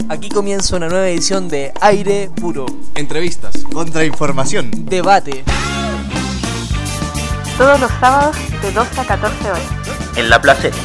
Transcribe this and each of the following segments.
Aquí comienza una nueva edición de Aire Puro. Entrevistas, contrainformación, debate. Todos los sábados de 12 a 14 horas. En La Placeta.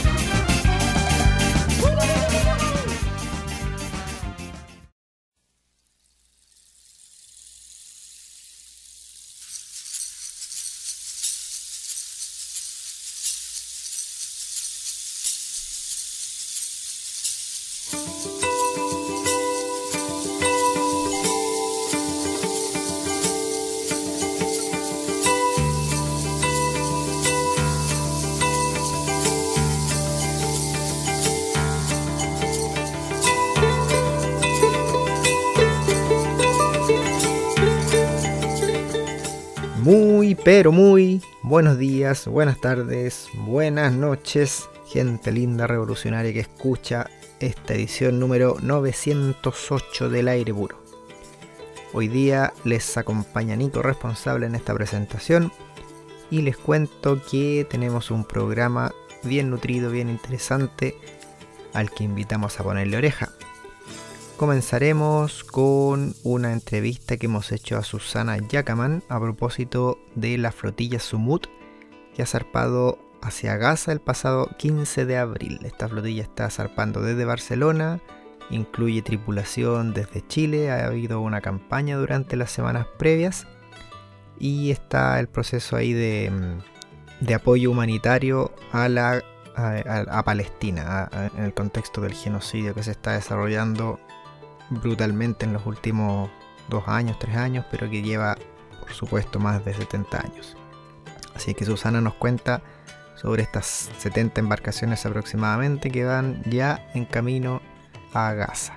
Muy buenos días, buenas tardes, buenas noches, gente linda revolucionaria que escucha esta edición número 908 del Aire Puro. Hoy día les acompaña Nico, responsable en esta presentación, y les cuento que tenemos un programa bien nutrido, bien interesante, al que invitamos a ponerle oreja. Comenzaremos con una entrevista que hemos hecho a Susana Yacaman a propósito de la flotilla Sumut que ha zarpado hacia Gaza el pasado 15 de abril. Esta flotilla está zarpando desde Barcelona, incluye tripulación desde Chile, ha habido una campaña durante las semanas previas y está el proceso ahí de apoyo humanitario a Palestina, en el contexto del genocidio que se está desarrollando brutalmente en los últimos 2 años, 3 años, pero que lleva, por supuesto, más de 70 años. Así que Susana nos cuenta sobre estas 70 embarcaciones aproximadamente que van ya en camino a Gaza.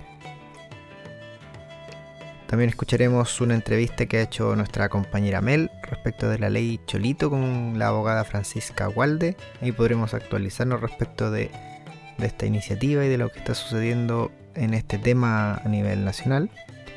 También escucharemos una entrevista que ha hecho nuestra compañera Mel respecto de la ley Cholito con la abogada Francisca Walde. Ahí podremos actualizarnos respecto de esta iniciativa y de lo que está sucediendo en este tema a nivel nacional.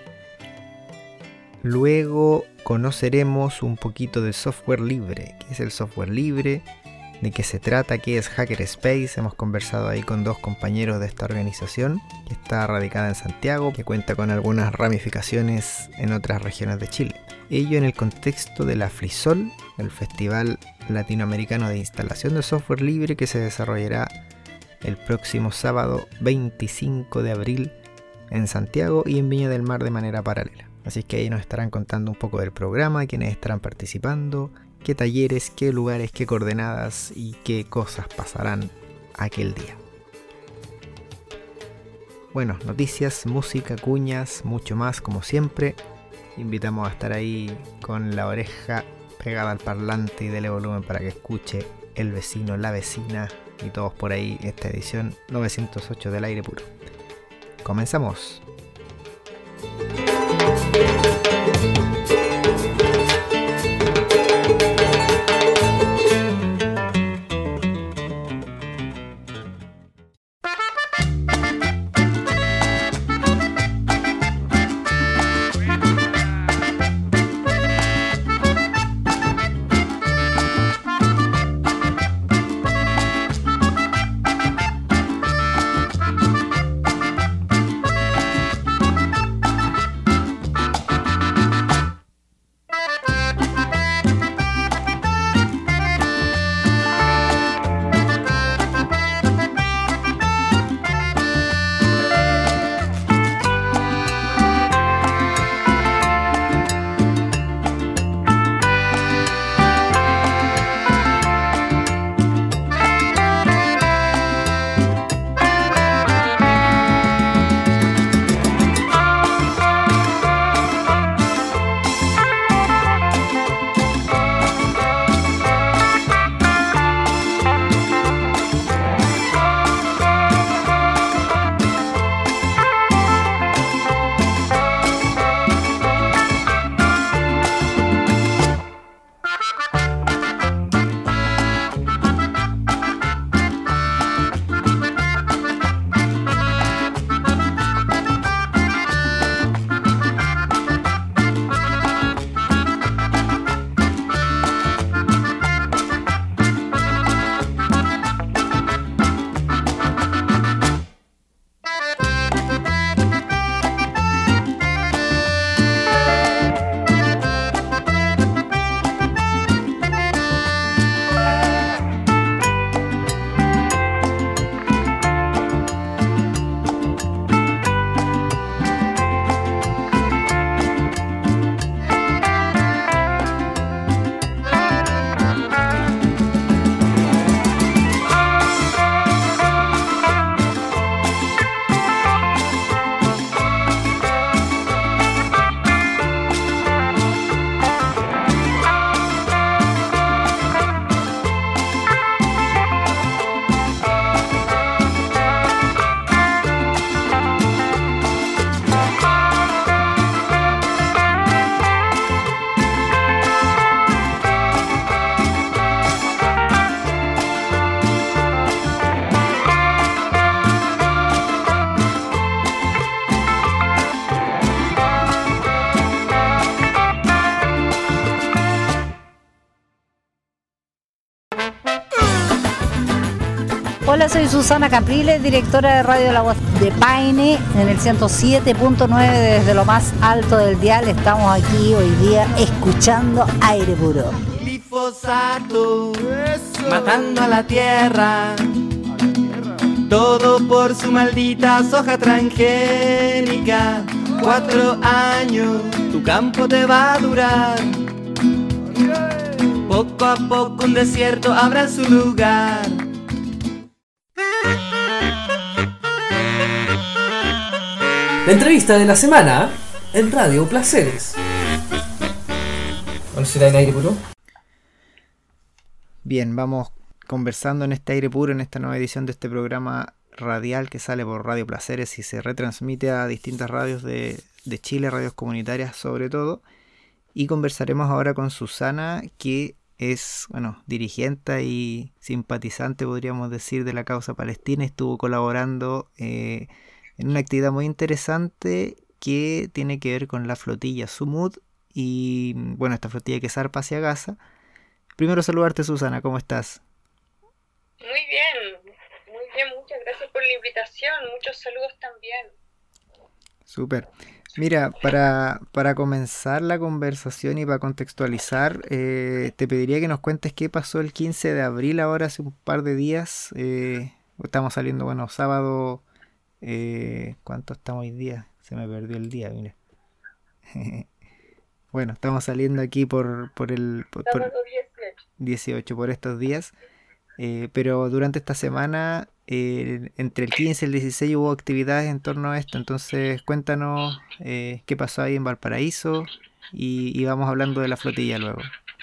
Luego conoceremos un poquito de software libre. ¿Qué es el software libre? ¿De qué se trata? ¿Qué es Hackerspace? Hemos conversado ahí con 2 compañeros de esta organización que está radicada en Santiago, que cuenta con algunas ramificaciones en otras regiones de Chile. Ello en el contexto de la FLISOL, el Festival Latinoamericano de Instalación de Software Libre, que se desarrollará el próximo sábado 25 de abril en Santiago y en Viña del Mar de manera paralela. Así que ahí nos estarán contando un poco del programa, quiénes estarán participando, qué talleres, qué lugares, qué coordenadas y qué cosas pasarán aquel día. Bueno, noticias, música, cuñas, mucho más como siempre. Invitamos a estar ahí con la oreja pegada al parlante y dele volumen para que escuche el vecino, la vecina y todos por ahí esta edición 908 del Aire Puro. Comenzamos. Hola, soy Susana Capriles, directora de Radio La Voz de Paine, en el 107.9 desde lo más alto del dial. Estamos aquí hoy día escuchando Aire Puro. Glifosato, matando a la tierra. Todo por su maldita soja transgénica. 4 años, tu campo te va a durar. Poco a poco un desierto habrá su lugar. La entrevista de la semana en Radio Placeres. ¿Cuál será en Aire Puro? Bien, vamos conversando en este Aire Puro, en esta nueva edición de este programa radial que sale por Radio Placeres y se retransmite a distintas radios de Chile, radios comunitarias sobre todo. Y conversaremos ahora con Susana, que es, dirigente y simpatizante, podríamos decir, de la causa palestina. Estuvo colaborando en una actividad muy interesante que tiene que ver con la flotilla Sumud y, esta flotilla que zarpa hacia Gaza. Primero saludarte, Susana, ¿cómo estás? Muy bien, muchas gracias por la invitación, muchos saludos también. Súper. Mira, para comenzar la conversación y para contextualizar, te pediría que nos cuentes qué pasó el 15 de abril, ahora hace un par de días. Estamos saliendo, sábado, ¿cuánto estamos hoy día? Se me perdió el día, mira. Estamos saliendo aquí por 18 por estos días, pero durante esta semana, entre el 15 y el 16 hubo actividades en torno a esto. Entonces cuéntanos qué pasó ahí en Valparaíso y vamos hablando de la flotilla luego.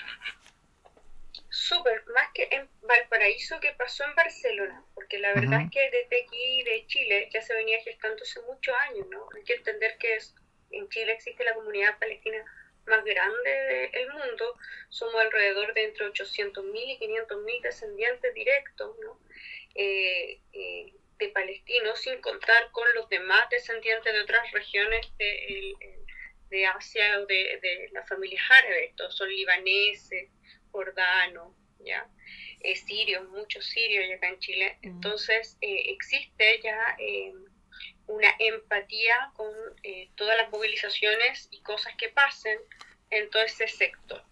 Súper, más que en Valparaíso, que pasó en Barcelona, porque la verdad es que desde aquí de Chile ya se venía gestando hace muchos años, ¿no? Hay que entender que en Chile existe la comunidad palestina más grande del mundo. Somos alrededor de entre 800.000 y 500.000 descendientes directos, ¿no? De palestinos, sin contar con los demás descendientes de otras regiones de Asia o de las familias árabes. Todos son libaneses, jordanos, ¿ya? Sirios, muchos sirios acá en Chile. Entonces existe ya una empatía con todas las movilizaciones y cosas que pasen en todo ese sector.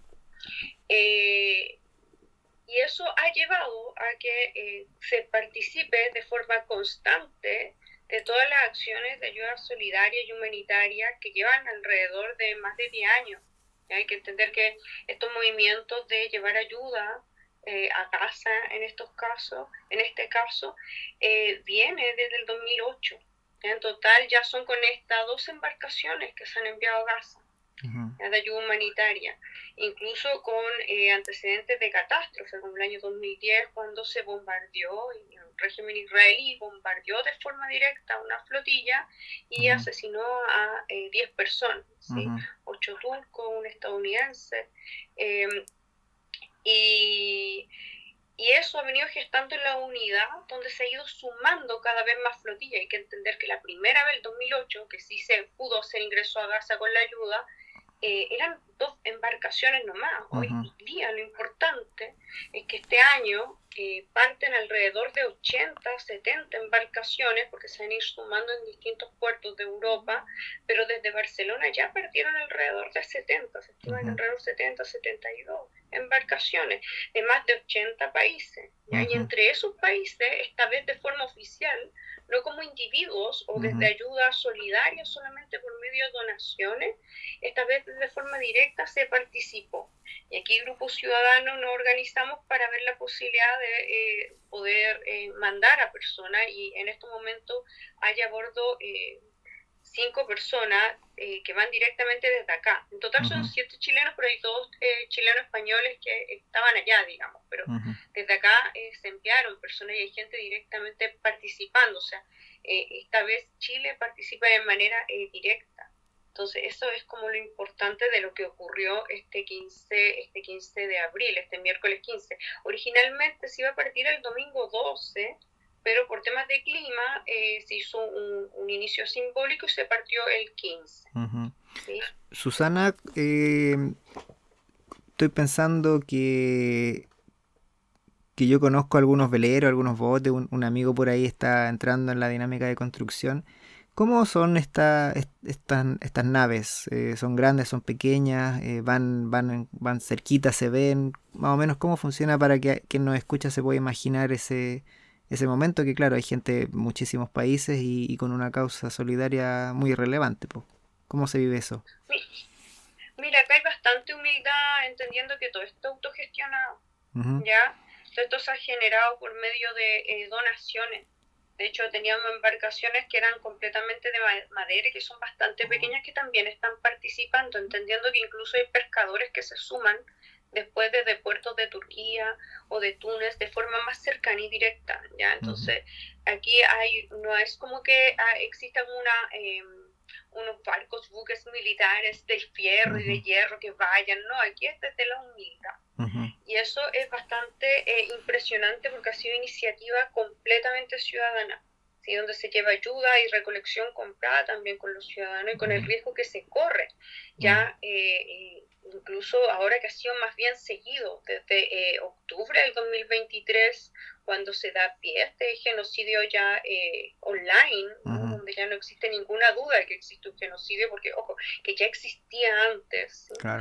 Y eso ha llevado a que se participe de forma constante de todas las acciones de ayuda solidaria y humanitaria que llevan alrededor de más de 10 años. Hay que entender que estos movimientos de llevar ayuda a Gaza en este caso, viene desde el 2008. En total ya son con estas 2 embarcaciones que se han enviado a Gaza de ayuda humanitaria, incluso con antecedentes de catástrofe, como el año 2010, cuando se bombardeó, y el régimen israelí bombardeó de forma directa una flotilla y asesinó a 10 personas, ¿sí? 8 turcos, un estadounidense, y eso ha venido gestando en la unidad, donde se ha ido sumando cada vez más flotillas. Hay que entender que la primera vez, el 2008, que sí se pudo hacer ingreso a Gaza con la ayuda, eran 2 embarcaciones nomás. Hoy día lo importante es que este año parten alrededor de 80, 70 embarcaciones, porque se van a ir sumando en distintos puertos de Europa, pero desde Barcelona ya partieron alrededor de 70, se estiman alrededor de 70, 72 embarcaciones de más de 80 países. Y entre esos países, esta vez de forma oficial, no como individuos o desde ayuda solidaria solamente por medio de donaciones, esta vez de forma directa se participó. Y aquí grupos ciudadanos nos organizamos para ver la posibilidad de poder mandar a personas, y en estos momentos hay a bordo 5 personas que van directamente desde acá. En total son 7 chilenos, pero hay 2 chilenos españoles que estaban allá, digamos, pero desde acá se enviaron personas y hay gente directamente participando. O sea, esta vez Chile participa de manera directa. Entonces eso es como lo importante de lo que ocurrió este 15 de abril, este miércoles 15. Originalmente se iba a partir el domingo 12, pero por temas de clima se hizo un inicio simbólico y se partió el 15. ¿Sí? Susana, estoy pensando que que yo conozco algunos veleros, algunos botes, un amigo por ahí está entrando en la dinámica de construcción. ¿Cómo son estas naves? ¿Son grandes, son pequeñas? ¿Van cerquitas, se ven? Más o menos, ¿cómo funciona para que quien nos escucha se pueda imaginar ese momento? Que claro, hay gente de muchísimos países y con una causa solidaria muy relevante, pues. ¿Cómo se vive eso? Mira, acá hay bastante humildad, entendiendo que todo esto autogestionado, ¿ya? Todo esto se ha generado por medio de donaciones. De hecho, teníamos embarcaciones que eran completamente de madera y que son bastante pequeñas, que también están participando, entendiendo que incluso hay pescadores que se suman después desde puertos de Turquía o de Túnez de forma más cercana y directa, ¿ya? Entonces, aquí no es como que exista unos barcos, buques militares de fierro y de hierro que vayan, no, aquí es desde la humildad. Y eso es bastante impresionante, porque ha sido iniciativa completamente ciudadana, ¿sí? Donde se lleva ayuda y recolección comprada también con los ciudadanos y con el riesgo que se corre, ya incluso ahora que ha sido más bien seguido desde octubre del 2023, cuando se da pie a este genocidio ya online, ¿no? Donde ya no existe ninguna duda de que existe un genocidio, porque, ojo, que ya existía antes, ¿sí? Claro.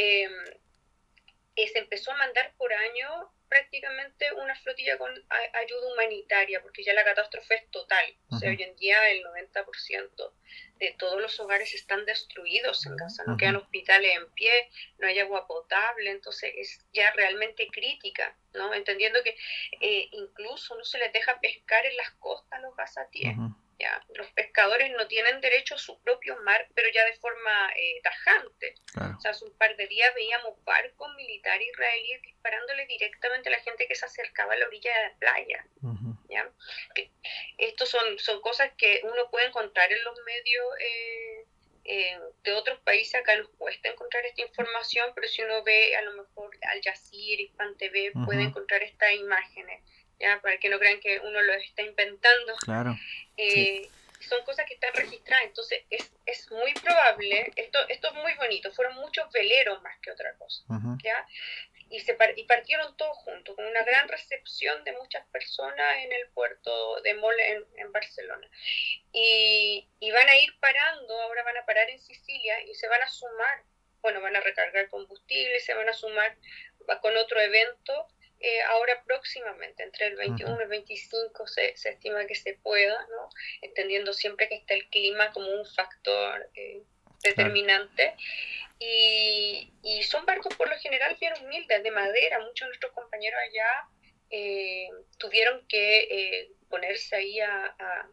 Se empezó a mandar por año prácticamente una flotilla con ayuda humanitaria, porque ya la catástrofe es total. O sea, hoy en día el 90% de todos los hogares están destruidos en Gaza, no quedan hospitales en pie, no hay agua potable, entonces es ya realmente crítica, ¿no? Entendiendo que incluso no se les deja pescar en las costas a los gazatíes. Ya, los pescadores no tienen derecho a su propio mar, pero ya de forma tajante. Claro. O sea, hace un par de días veíamos barcos militares israelíes disparándole directamente a la gente que se acercaba a la orilla de la playa. ¿Ya? Estos son cosas que uno puede encontrar en los medios de otros países. Acá nos cuesta encontrar esta información, pero si uno ve a lo mejor Al Jazeera, Hispan TV, puede encontrar estas imágenes. Ya, para que no crean que uno lo está inventando. Claro. Sí. Son cosas que están registradas, entonces es muy probable, esto es muy bonito, fueron muchos veleros más que otra cosa, ¿ya? Y partieron todos juntos, con una gran recepción de muchas personas en el puerto de Mol en Barcelona. Y van a ir parando, ahora van a parar en Sicilia y se van a sumar, bueno, van a recargar combustible, se van a sumar con otro evento. Ahora próximamente, entre el 21 y el 25 se estima que se pueda, ¿no? Entendiendo siempre que está el clima como un factor determinante. Y son barcos por lo general bien humildes, de madera. Muchos de nuestros compañeros allá tuvieron que ponerse ahí a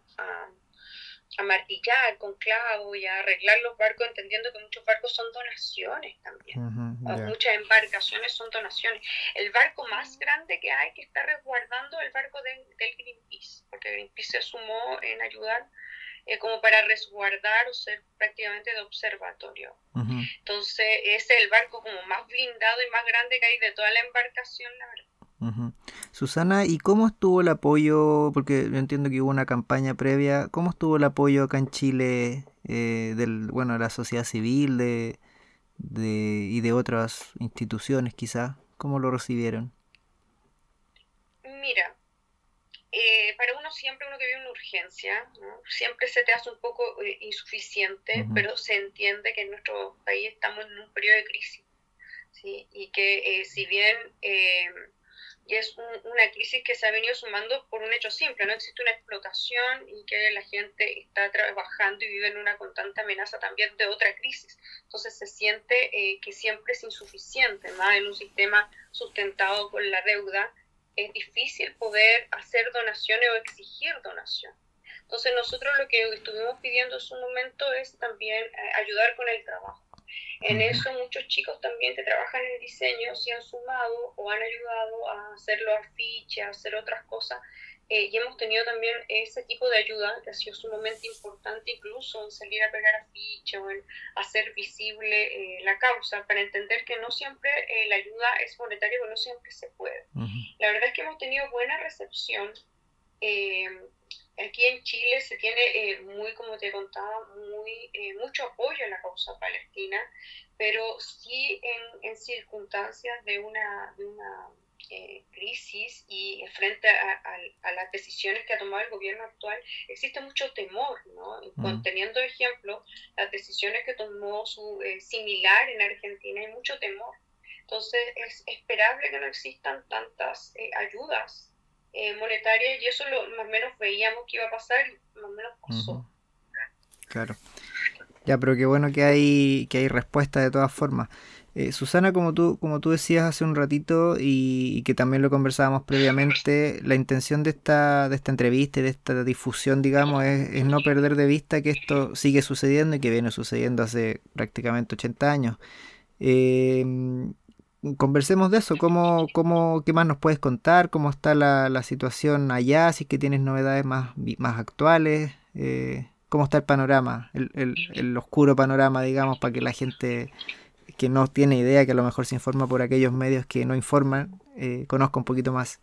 martillar con clavos y a arreglar los barcos, entendiendo que muchos barcos son donaciones también. Muchas embarcaciones son donaciones. El barco más grande que hay que está resguardando el barco del Greenpeace, porque Greenpeace se sumó en ayudar como para resguardar o ser prácticamente de observatorio. Entonces ese es el barco como más blindado y más grande que hay de toda la embarcación, la verdad. Susana, ¿y cómo estuvo el apoyo? Porque yo entiendo que hubo una campaña previa. ¿Cómo estuvo el apoyo acá en Chile de la sociedad civil y de otras instituciones quizás? ¿Cómo lo recibieron? Mira, para uno que vive una urgencia, ¿no? Siempre se te hace un poco insuficiente, pero se entiende que en nuestro país estamos en un periodo de crisis, ¿sí? Y que si bien... y es una crisis que se ha venido sumando por un hecho simple, no existe una explotación y que la gente está trabajando y vive en una constante amenaza también de otra crisis. Entonces se siente que siempre es insuficiente, más en un sistema sustentado por la deuda, es difícil poder hacer donaciones o exigir donaciones. Entonces nosotros lo que estuvimos pidiendo en su momento es también ayudar con el trabajo. En eso muchos chicos también que trabajan en diseño se han sumado o han ayudado a hacer los afiches, a hacer otras cosas, y hemos tenido también ese tipo de ayuda que ha sido sumamente importante, incluso en salir a pegar afiches o en hacer visible la causa, para entender que no siempre la ayuda es monetaria, pero no siempre se puede. La verdad es que hemos tenido buena recepción. Aquí en Chile se tiene como te contaba, mucho apoyo a la causa palestina, pero sí en circunstancias de una crisis y frente a las decisiones que ha tomado el gobierno actual, existe mucho temor, ¿no? Teniendo ejemplo, las decisiones que tomó su similar en Argentina, hay mucho temor. Entonces es esperable que no existan tantas ayudas monetarias, y eso más o menos veíamos que iba a pasar, y más o menos pasó. Claro. Ya, pero qué bueno que hay respuesta de todas formas. Susana, como tú decías hace un ratito y que también lo conversábamos previamente, la intención de esta entrevista y de esta difusión, digamos, es no perder de vista que esto sigue sucediendo y que viene sucediendo hace prácticamente 80 años. Conversemos de eso. ¿Qué más nos puedes contar? ¿Cómo está la situación allá? Si es que tienes novedades más actuales. ¿Cómo está el panorama? El oscuro panorama, digamos, para que la gente que no tiene idea, que a lo mejor se informa por aquellos medios que no informan, conozca un poquito más.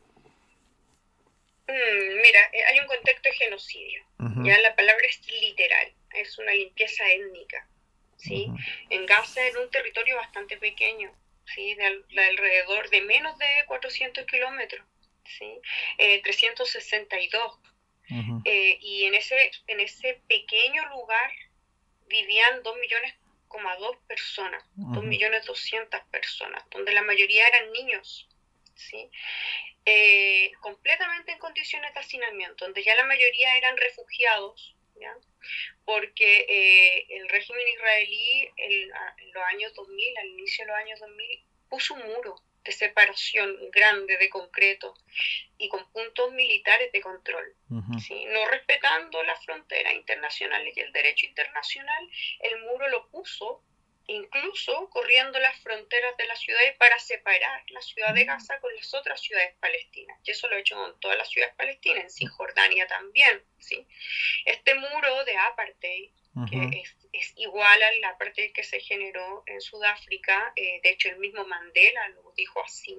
Mira, hay un contexto de genocidio. Ya la palabra es literal, es una limpieza étnica, ¿sí? En Gaza, en un territorio bastante pequeño, ¿sí? De alrededor de menos de 400 kilómetros, ¿sí? 362. Y en ese pequeño lugar vivían 2,2 millones personas, 2,200,000 personas, donde la mayoría eran niños, ¿sí? Completamente en condiciones de hacinamiento, donde ya la mayoría eran refugiados, ¿ya? Porque el régimen israelí en los años 2000, al inicio de los años 2000, puso un muro de separación grande de concreto y con puntos militares de control, ¿sí? No respetando las fronteras internacionales y el derecho internacional. El muro lo puso incluso corriendo las fronteras de las ciudades para separar la ciudad de Gaza con las otras ciudades palestinas, y eso lo ha hecho con todas las ciudades palestinas, en Cisjordania también, ¿sí? Este muro de apartheid, que es igual a la apartheid que se generó en Sudáfrica, de hecho el mismo Mandela lo dijo así,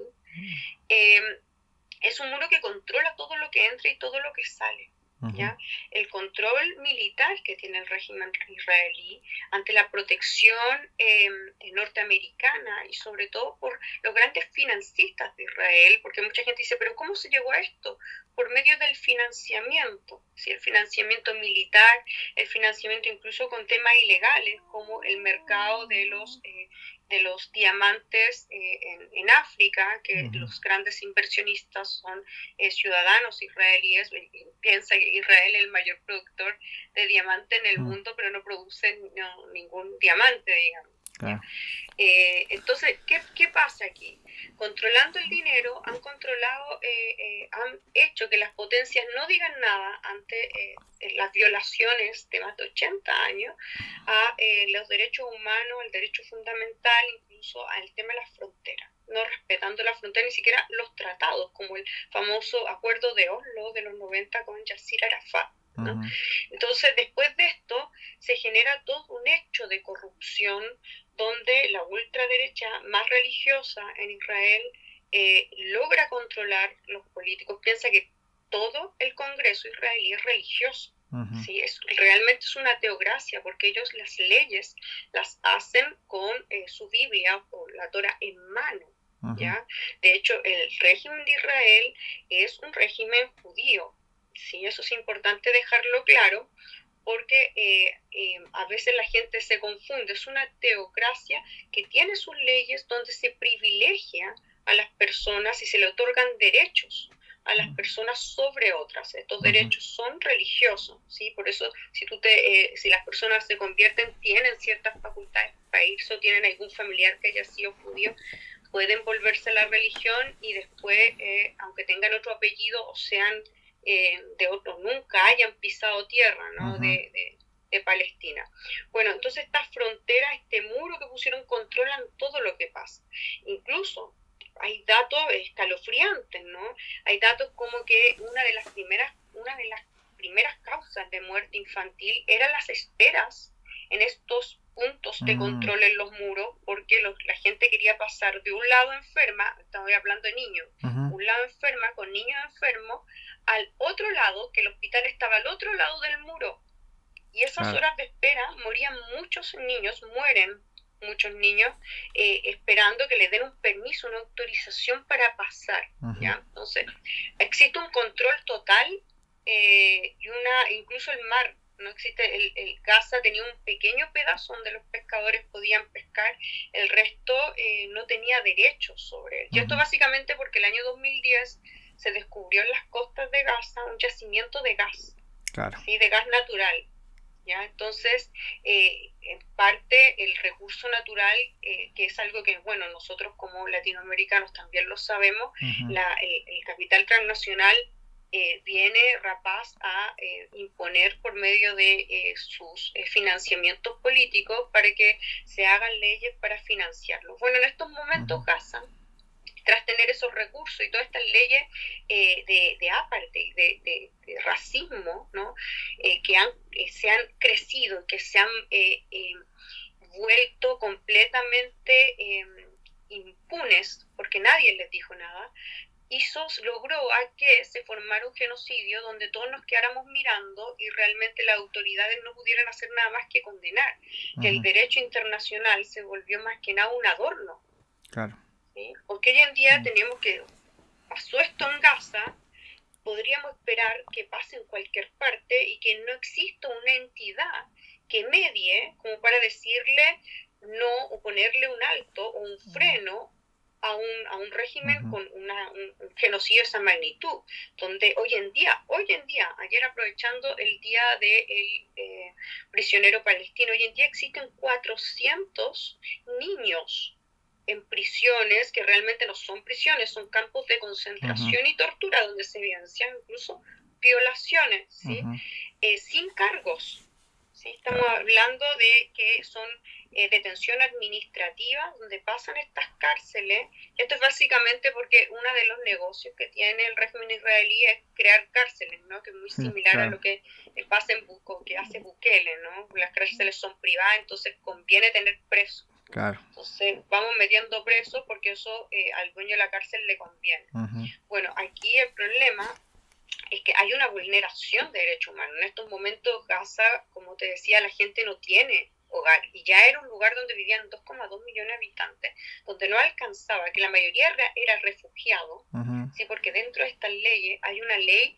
es un muro que controla todo lo que entra y todo lo que sale, ¿ya? El control militar que tiene el régimen israelí ante la protección norteamericana, y sobre todo por los grandes financistas de Israel, porque mucha gente dice, pero ¿cómo se llegó a esto? Por medio del financiamiento, ¿sí? El financiamiento militar, el financiamiento incluso con temas ilegales, como el mercado de los diamantes en África, que los grandes inversionistas son ciudadanos israelíes. Piensa que Israel es el mayor productor de diamante en el mundo, pero no produce ningún diamante, digamos. Claro. Entonces, ¿qué pasa aquí? Controlando el dinero, han hecho que las potencias no digan nada ante las violaciones de más de 80 años a los derechos humanos, el derecho fundamental, incluso al tema de las fronteras, no respetando la frontera, ni siquiera los tratados, como el famoso acuerdo de Oslo de los 90 con Yasser Arafat, ¿no? Entonces, después de esto, se genera todo un hecho de corrupción, donde la ultraderecha más religiosa en Israel logra controlar los políticos. Piensa que todo el Congreso israelí es religioso. ¿Sí? Realmente es una teocracia, porque ellos las leyes las hacen con su Biblia o la Torah en mano, ¿ya? De hecho, el régimen de Israel es un régimen judío, ¿sí? Eso es importante dejarlo claro, porque a veces la gente se confunde. Es una teocracia que tiene sus leyes donde se privilegia a las personas y se le otorgan derechos a las personas sobre otras. Estos derechos son religiosos, ¿sí? Por eso si las personas se convierten, tienen ciertas facultades para irse o tienen algún familiar que haya sido judío, pueden volverse a la religión y después, aunque tengan otro apellido o sean de otros, nunca hayan pisado tierra, ¿no? de Palestina. Bueno, entonces estas fronteras, este muro que pusieron, controlan todo lo que pasa. Incluso hay datos escalofriantes, ¿no? Hay datos como que una de las primeras causas de muerte infantil eran las esperas en estos puntos de control en los muros, porque la gente quería pasar de un lado enferma, estoy hablando de niños, un lado enferma con niños enfermos, al otro lado, que el hospital estaba al otro lado del muro, y esas horas de espera morían muchos niños, mueren muchos niños, esperando que les den un permiso, una autorización para pasar, ¿ya? Entonces, existe un control total y incluso el mar, no existe, el Gaza tenía un pequeño pedazo donde los pescadores podían pescar, el resto no tenía derechos sobre él. Y esto básicamente porque el año 2010 se descubrió en las costas de Gaza un yacimiento de gas, ¿sí? De gas natural. ¿Ya? Entonces, en parte el recurso natural, que es algo que, bueno, nosotros como latinoamericanos también lo sabemos, el capital transnacional viene rapaz a imponer por medio de sus financiamientos políticos para que se hagan leyes para financiarlo. Bueno, en estos momentos Gaza, tras tener esos recursos y todas estas leyes de apartheid, de racismo, ¿no? Se han crecido, que se han vuelto completamente impunes, porque nadie les dijo nada, logró a que se formara un genocidio donde todos nos quedáramos mirando y realmente las autoridades no pudieran hacer nada más que condenar, que el derecho internacional se volvió más que nada un adorno. Claro. ¿Sí? Porque hoy en día pasó esto en Gaza, podríamos esperar que pase en cualquier parte y que no exista una entidad que medie como para decirle no o ponerle un alto o un freno a un régimen con un genocidio de esa magnitud, donde hoy en día, ayer aprovechando el día del prisionero palestino, hoy en día existen 400 niños en prisiones que realmente no son prisiones, son campos de concentración y tortura donde se evidencian incluso violaciones, ¿sí? Sin cargos, ¿sí? Estamos hablando de que son detención administrativa donde pasan estas cárceles. Esto es básicamente porque uno de los negocios que tiene el régimen israelí es crear cárceles, ¿no? Que es muy similar a lo que pasa que hace Bukele, ¿no? Las cárceles son privadas, entonces conviene tener presos. Claro. Entonces vamos metiendo presos porque eso al dueño de la cárcel le conviene. Bueno, aquí el problema es que hay una vulneración de derechos humanos. En estos momentos Gaza, como te decía, la gente no tiene hogar y ya era un lugar donde vivían 2,2 millones de habitantes, donde no alcanzaba, que la mayoría era refugiado, ¿sí? Porque dentro de estas leyes hay una ley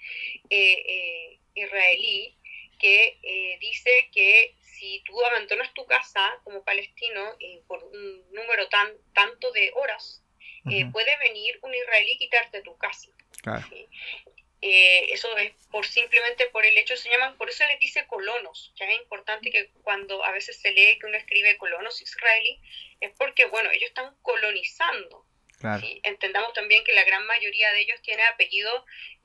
israelí que dice que si tú abandonas tu casa como palestino por un número tanto de horas, puede venir un israelí y quitarte tu casa. Claro. ¿Sí? Eso es simplemente por el hecho, por eso les dice colonos, que es importante que cuando a veces se lee que uno escribe colonos israelí, es porque, bueno, ellos están colonizando. Claro. ¿Sí? Entendamos también que la gran mayoría de ellos tiene apellido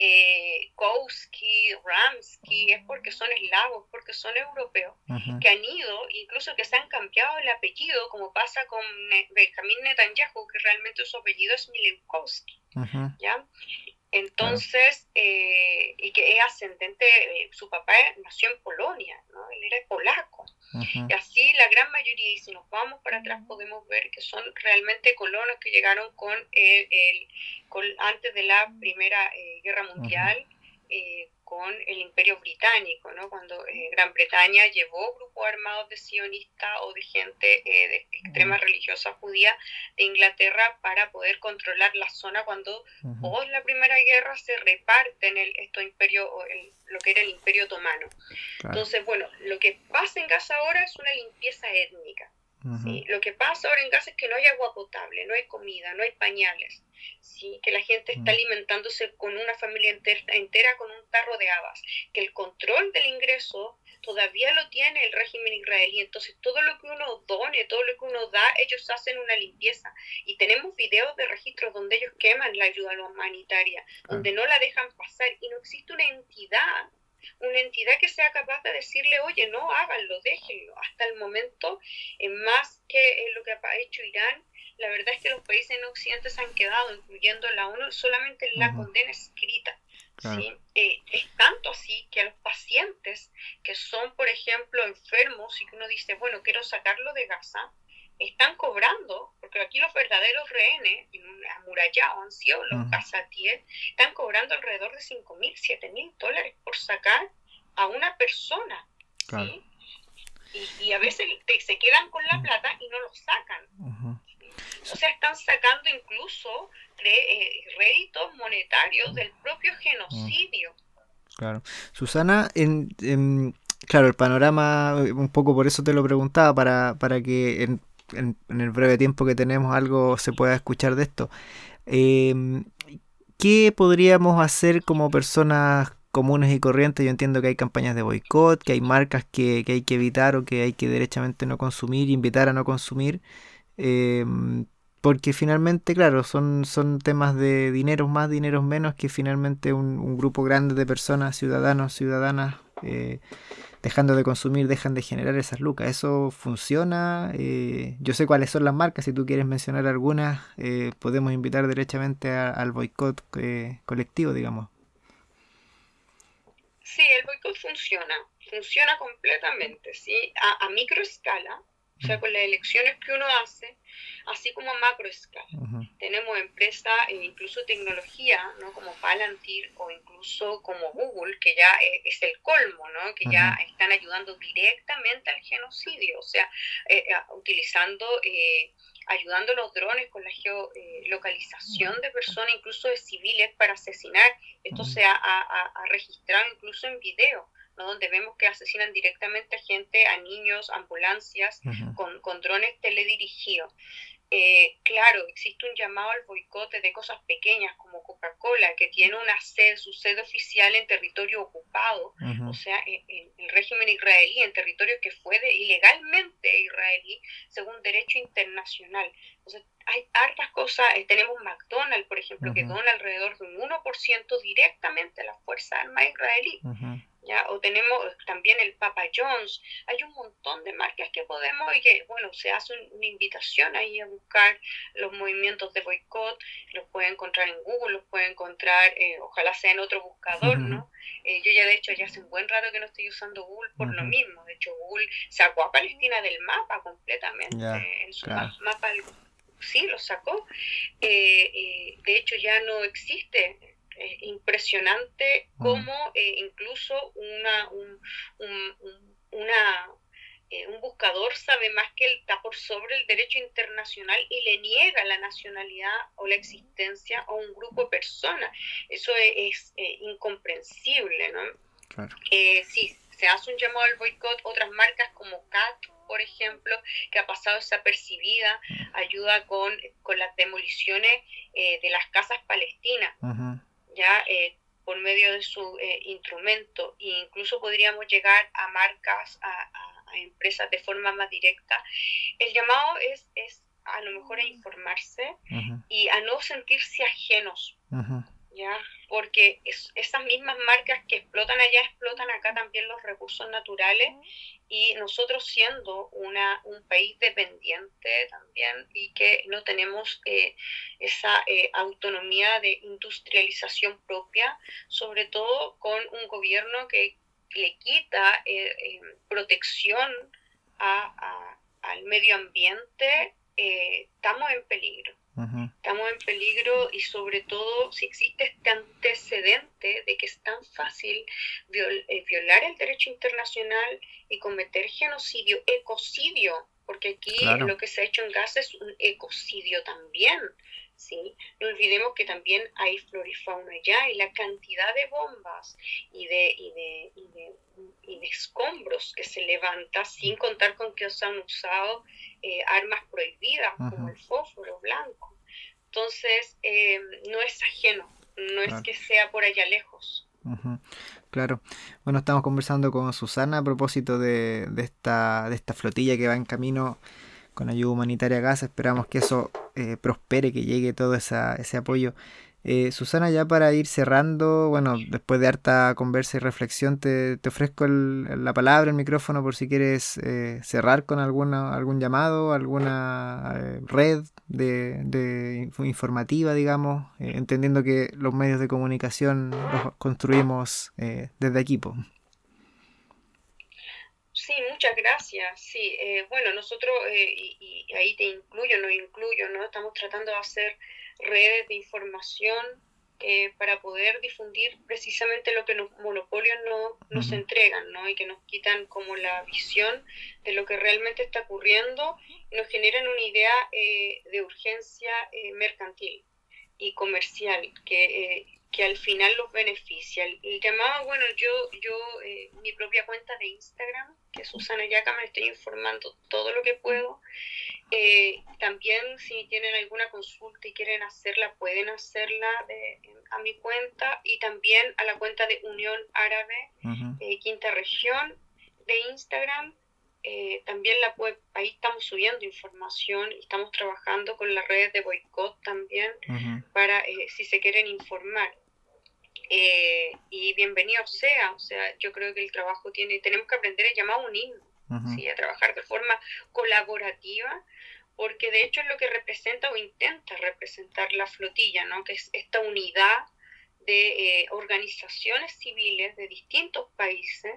Kowski, Ramsky, es porque son eslavos, porque son europeos, que han ido, incluso que se han cambiado el apellido, como pasa con Benjamín Netanyahu, que realmente su apellido es Milenkowski, ¿ya? Entonces, y que es ascendente, su papá nació en Polonia, ¿no? Él era polaco. Y así la gran mayoría, y si nos vamos para atrás podemos ver que son realmente colonos que llegaron antes de la Primera Guerra Mundial, con el Imperio Británico, ¿no? Cuando Gran Bretaña llevó grupos armados de sionistas o de gente de extrema religiosa judía de Inglaterra para poder controlar la zona cuando post la Primera Guerra se reparten estos imperios, lo que era el Imperio Otomano. Claro. Entonces, bueno, lo que pasa en Gaza ahora es una limpieza étnica. ¿Sí? Lo que pasa ahora en Gaza es que no hay agua potable, no hay comida, no hay pañales, ¿sí? Que la gente está alimentándose con una familia entera con un tarro de habas, que el control del ingreso todavía lo tiene el régimen israelí, entonces todo lo que uno done, todo lo que uno da, ellos hacen una limpieza, y tenemos videos de registros donde ellos queman la ayuda humanitaria, donde no la dejan pasar, y no existe una entidad que sea capaz de decirle, oye, no, háganlo, déjenlo. Hasta el momento, más que lo que ha hecho Irán, la verdad es que los países en Occidente se han quedado, incluyendo la ONU, solamente en la condena escrita. Claro. ¿Sí? Es tanto así que a los pacientes que son, por ejemplo, enfermos y que uno dice, bueno, quiero sacarlo de Gaza, están cobrando, porque aquí los verdaderos rehenes, amurallados, han sido los gazatíes, están cobrando alrededor de $5,000, $7,000 por sacar a una persona. Claro. ¿Sí? Y a veces se quedan con la plata y no lo sacan. O sea, están sacando incluso réditos monetarios del propio genocidio. Claro. Susana, claro, el panorama, un poco por eso te lo preguntaba, para que en el breve tiempo que tenemos algo se pueda escuchar de esto. ¿Qué podríamos hacer como personas comunes y corrientes? Yo entiendo que hay campañas de boicot, que hay marcas que hay que evitar o que hay que derechamente no consumir, invitar a no consumir, porque finalmente, claro, son temas de dineros más, dineros menos, que finalmente un grupo grande de personas, ciudadanos, ciudadanas, dejando de consumir, dejan de generar esas lucas. ¿Eso funciona? Yo sé cuáles son las marcas, si tú quieres mencionar algunas, podemos invitar derechamente al boicot colectivo, digamos. Sí, el boicot funciona completamente, ¿sí? A microescala, o sea, con las elecciones que uno hace, así como a macroescala. Tenemos empresas, incluso tecnología, ¿no? Como Palantir o incluso como Google, que ya es el colmo, ¿no? Que ya están ayudando directamente al genocidio, o sea, ayudando a los drones con la geolocalización de personas, incluso de civiles, para asesinar. Esto se ha registrado incluso en video, ¿no? Donde vemos que asesinan directamente a gente, a niños, ambulancias, con drones teledirigidos. Claro, existe un llamado al boicot de cosas pequeñas como Coca-Cola, que tiene su sede oficial en territorio ocupado, o sea, en el régimen israelí, en territorio que fue ilegalmente israelí, según derecho internacional. Entonces, hay hartas cosas. Tenemos McDonald's, por ejemplo, que dona alrededor de un 1% directamente a las Fuerzas Armadas israelíes. ¿Ya? O tenemos también el Papa John's. Hay un montón de marcas que podemos, y que, bueno, se hace una invitación ahí a buscar los movimientos de boicot. Los puede encontrar en Google, los puede encontrar, ojalá sea en otro buscador, ¿no? Yo ya, de hecho, ya hace un buen rato que no estoy usando Google por lo mismo. De hecho, Google sacó a Palestina del mapa completamente, en su mapa. Sí, lo sacó. De hecho, ya no existe. Impresionante cómo incluso un buscador sabe más que él, está por sobre el derecho internacional y le niega la nacionalidad o la existencia a un grupo de personas. Eso es incomprensible, ¿no? Claro. Sí, se hace un llamado al boicot. Otras marcas como CAT, por ejemplo, que ha pasado desapercibida, ayuda con las demoliciones de las casas palestinas. Ya por medio de su instrumento, e incluso podríamos llegar a marcas, a empresas de forma más directa. El llamado es a lo mejor a informarse y a no sentirse ajenos, ¿ya? Porque esas mismas marcas que explotan allá, explotan acá también los recursos naturales, y nosotros siendo un país dependiente también, y que no tenemos esa autonomía de industrialización propia, sobre todo con un gobierno que le quita protección al medio ambiente, estamos en peligro. Estamos en peligro, y sobre todo si existe este antecedente de que es tan fácil violar el derecho internacional y cometer genocidio, ecocidio, porque aquí lo que se ha hecho en Gaza es un ecocidio también, ¿sí? No olvidemos que también hay flora y fauna allá, y la cantidad de bombas y de escombros que se levanta, sin contar con que se han usado armas prohibidas como el fósforo blanco. Entonces, no es ajeno, no es que sea por allá lejos. Claro. Bueno, estamos conversando con Susana a propósito de esta flotilla que va en camino con ayuda humanitaria a Gaza. Esperamos que eso prospere, que llegue todo ese apoyo. Susana, ya para ir cerrando, bueno, después de harta conversa y reflexión, te ofrezco la palabra, el micrófono, por si quieres cerrar con algún llamado, alguna red de informativa, digamos, entendiendo que los medios de comunicación los construimos desde aquí. Sí, muchas gracias. Sí, bueno, nosotros, y ahí nos incluyo, ¿no? Estamos tratando de hacer redes de información para poder difundir precisamente lo que los monopolios nos entregan, ¿no? Y que nos quitan como la visión de lo que realmente está ocurriendo y nos generan una idea de urgencia mercantil y comercial que al final los beneficia. El llamado, bueno, yo mi propia cuenta de Instagram, que es Susana Yacaman, estoy informando todo lo que puedo. También si tienen alguna consulta y quieren hacerla, pueden hacerla a mi cuenta y también a la cuenta de Unión Árabe Quinta Región de Instagram. También ahí estamos subiendo información y estamos trabajando con las redes de boicot también para si se quieren informar. Y bienvenido sea, o sea, yo creo que el trabajo tenemos que aprender a llamar a unirnos, ¿sí? A trabajar de forma colaborativa, porque de hecho es lo que representa o intenta representar la flotilla, ¿no? Que es esta unidad de organizaciones civiles de distintos países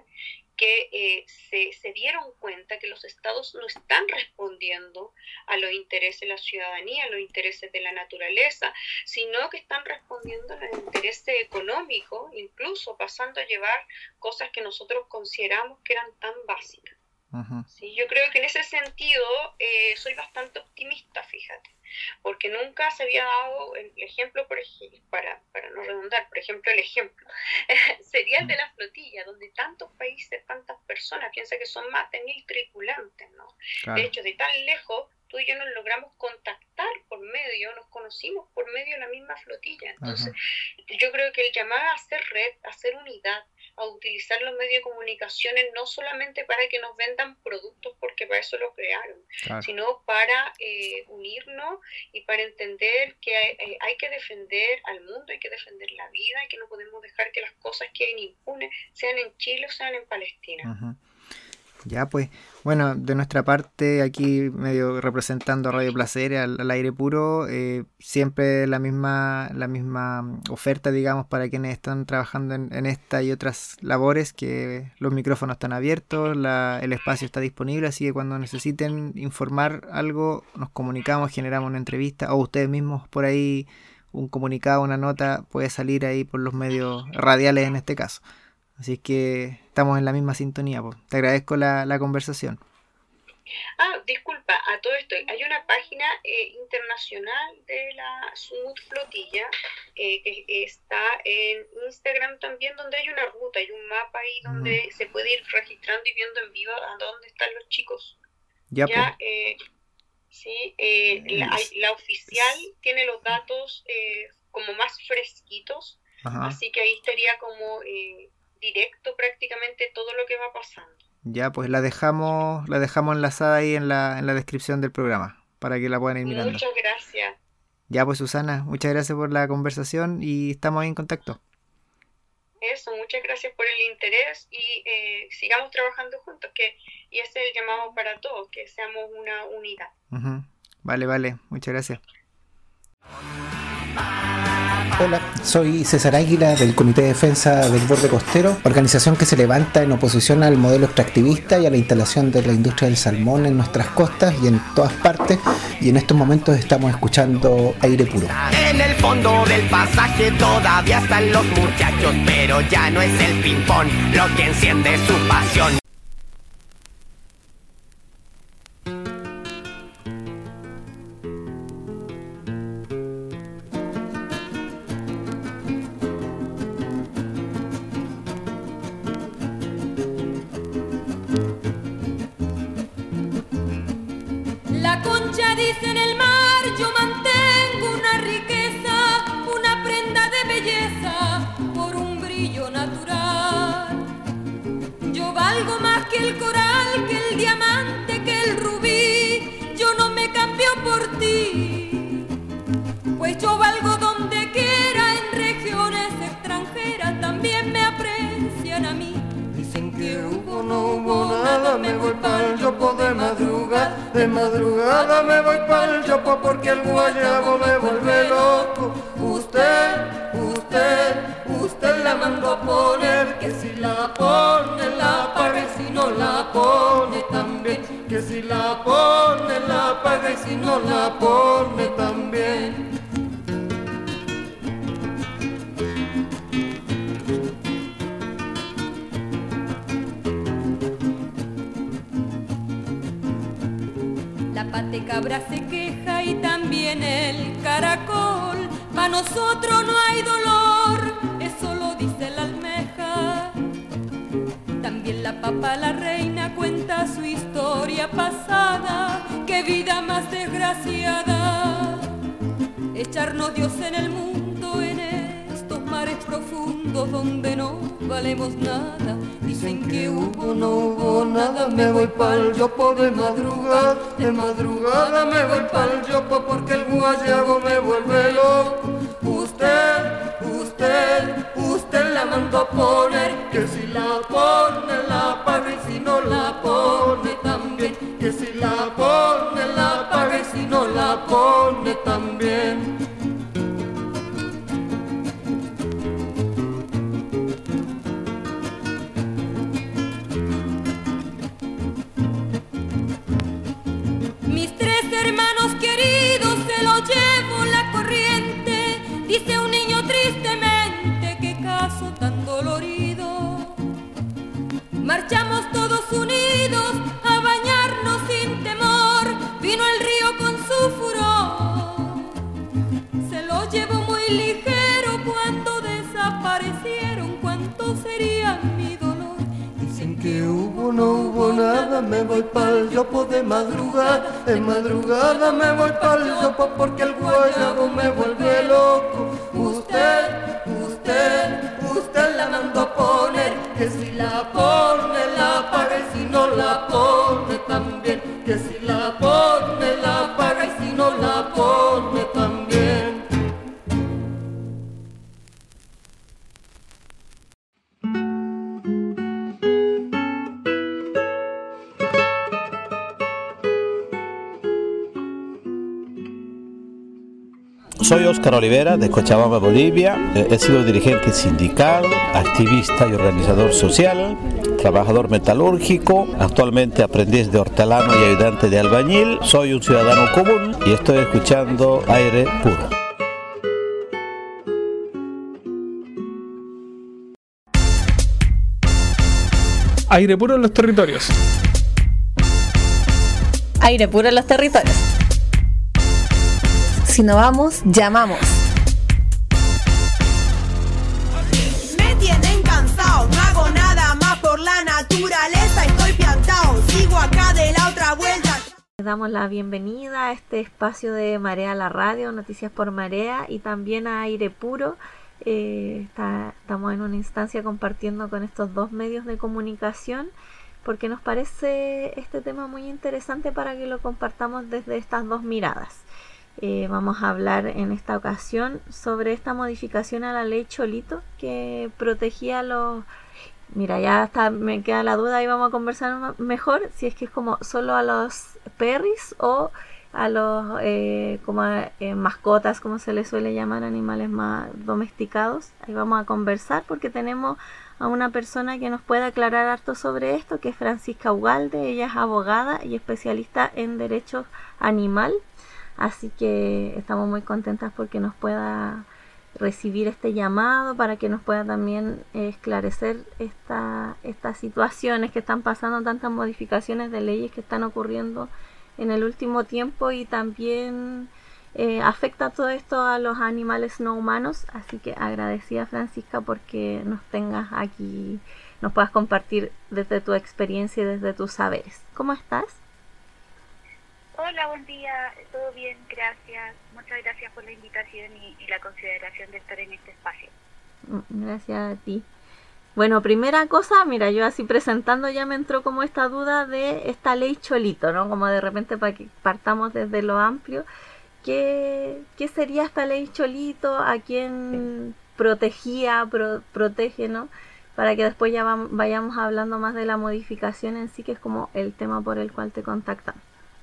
que se dieron cuenta que los estados no están respondiendo a los intereses de la ciudadanía, a los intereses de la naturaleza, sino que están respondiendo a los intereses económicos, incluso pasando a llevar cosas que nosotros consideramos que eran tan básicas. Sí, yo creo que en ese sentido soy bastante optimista, fíjate, porque nunca se había dado el ejemplo, para no redundar, por ejemplo, el ejemplo sería el de la flotilla, donde tantos países, tantas personas, piensa que son más de 1.000 tripulantes, ¿no? Claro. De hecho, de tan lejos, tú y yo nos logramos contactar nos conocimos por medio de la misma flotilla. Entonces, yo creo que el llamar a hacer red, a hacer unidad, a utilizar los medios de comunicaciones no solamente para que nos vendan productos, porque para eso lo crearon, sino para unirnos y para entender que hay que defender al mundo, hay que defender la vida y que no podemos dejar que las cosas queden impunes, sean en Chile o sean en Palestina. Ya, pues, bueno, de nuestra parte, aquí medio representando a Radio Placer al aire puro, siempre la misma oferta, digamos, para quienes están trabajando en esta y otras labores, que los micrófonos están abiertos, el espacio está disponible, así que cuando necesiten informar algo, nos comunicamos, generamos una entrevista, o ustedes mismos por ahí, un comunicado, una nota, puede salir ahí por los medios radiales en este caso. Así que estamos en la misma sintonía, pues. Te agradezco la conversación. Disculpa, a todo esto, hay una página internacional de la Sumut Flotilla que está en Instagram también, donde hay una ruta, hay un mapa ahí donde se puede ir registrando y viendo en vivo a dónde están los chicos. Sí, la oficial tiene los datos como más fresquitos, así que ahí estaría como directo prácticamente todo lo que va pasando. Ya, pues la dejamos enlazada ahí en la descripción del programa para que la puedan ir mirando. Muchas gracias. Ya, pues Susana, muchas gracias por la conversación y estamos ahí en contacto. Muchas gracias por el interés y sigamos trabajando juntos, y ese es el llamado para todos, que seamos una unidad. Vale, muchas gracias. Hola, soy César Águila del Comité de Defensa del Borde Costero, organización que se levanta en oposición al modelo extractivista y a la instalación de la industria del salmón en nuestras costas y en todas partes, y en estos momentos estamos escuchando Aire Puro. En el fondo del pasaje todavía están los muchachos, pero ya no es el ping-pong lo que enciende su pasión. Dice en el mar, yo mantengo una riqueza, una prenda de belleza por un brillo natural. Yo valgo más que el coral, que el diamante, que el rubí. Yo no me cambio por ti, pues yo valgo donde quiera, en regiones extranjeras también me aprecian a mí. Dicen que no hubo nada, me voy pa'l yopo de madrugada me voy pa'l yopo porque el guayabo me vuelve loco. Usted la mandó a poner, que si la pone la paga y si no la pone también, que si la pone la paga y si no la pone también. la patecabra se queja y también el caracol. Pa' nosotros no hay dolor, eso lo dice la almeja. También la papa, la reina, cuenta su historia pasada. Qué vida más desgraciada, echarnos Dios en el mundo, en estos mares profundos donde no valemos nada. Dicen que hubo, no hubo nada, me voy pa'l yopo de madrugada me voy pa'l yopo porque el guayabo me vuelve loco. Usted la mandó a poner, que si la pone la paga y si no la pone también, que si la pone la paga y si no la pone también. Mis 3 hermanos queridos se los llevo la corriente, dice un niño tristemente, qué caso tan dolorido. Marchamos todos unidos a bañarnos sin temor, vino el río con su furor, se lo llevó muy ligero cuando desaparecieron, cuánto sería mi dolor. Dicen que hubo, no hubo nada, me voy pa'l yopo de madrugada me voy pa'l yopo porque el guayabo me vuelve loco. Usted la mandó a poner, que si la pone la paga y si no la pone también, que si la pone la paga y si no la pone también. Soy Óscar Olivera de Cochabamba, Bolivia. He sido dirigente sindical, activista y organizador social, trabajador metalúrgico, actualmente aprendiz de hortelano y ayudante de albañil. Soy un ciudadano común y estoy escuchando Aire Puro. Aire Puro en los territorios. Aire Puro en los territorios. Si no vamos, llamamos. Me tienen cansado, no hago nada más por la naturaleza, estoy piantao, sigo acá de la otra vuelta. Les damos la bienvenida a este espacio de Marea la Radio, Noticias por Marea, y también a Aire Puro. Estamos en una instancia compartiendo con estos 2 medios de comunicación porque nos parece este tema muy interesante para que lo compartamos desde estas 2 miradas. Vamos a hablar en esta ocasión sobre esta modificación a la ley Cholito que protegía a los... Mira, ya hasta me queda la duda y vamos a conversar mejor si es que es como solo a los perris o a los mascotas, como se les suele llamar, animales más domesticados. Ahí vamos a conversar porque tenemos a una persona que nos puede aclarar harto sobre esto, que es Francisca Ugalde. Ella es abogada y especialista en derechos animal. Así que estamos muy contentas porque nos pueda recibir este llamado para que nos pueda también esclarecer estas situaciones que están pasando, tantas modificaciones de leyes que están ocurriendo en el último tiempo y también afecta todo esto a los animales no humanos. Así que agradecida, Francisca, porque nos tengas aquí, nos puedas compartir desde tu experiencia y desde tus saberes. ¿Cómo estás? Hola, buen día, todo bien, gracias. Muchas gracias por la invitación y la consideración de estar en este espacio. Gracias a ti. Bueno, primera cosa, mira, yo así presentando ya me entró como esta duda de esta ley Cholito, ¿no? Como de repente para que partamos desde lo amplio. ¿Qué sería esta ley Cholito? ¿A quién protegía, protege, ¿no? Para que después ya vayamos hablando más de la modificación en sí, que es como el tema por el cual te contactan.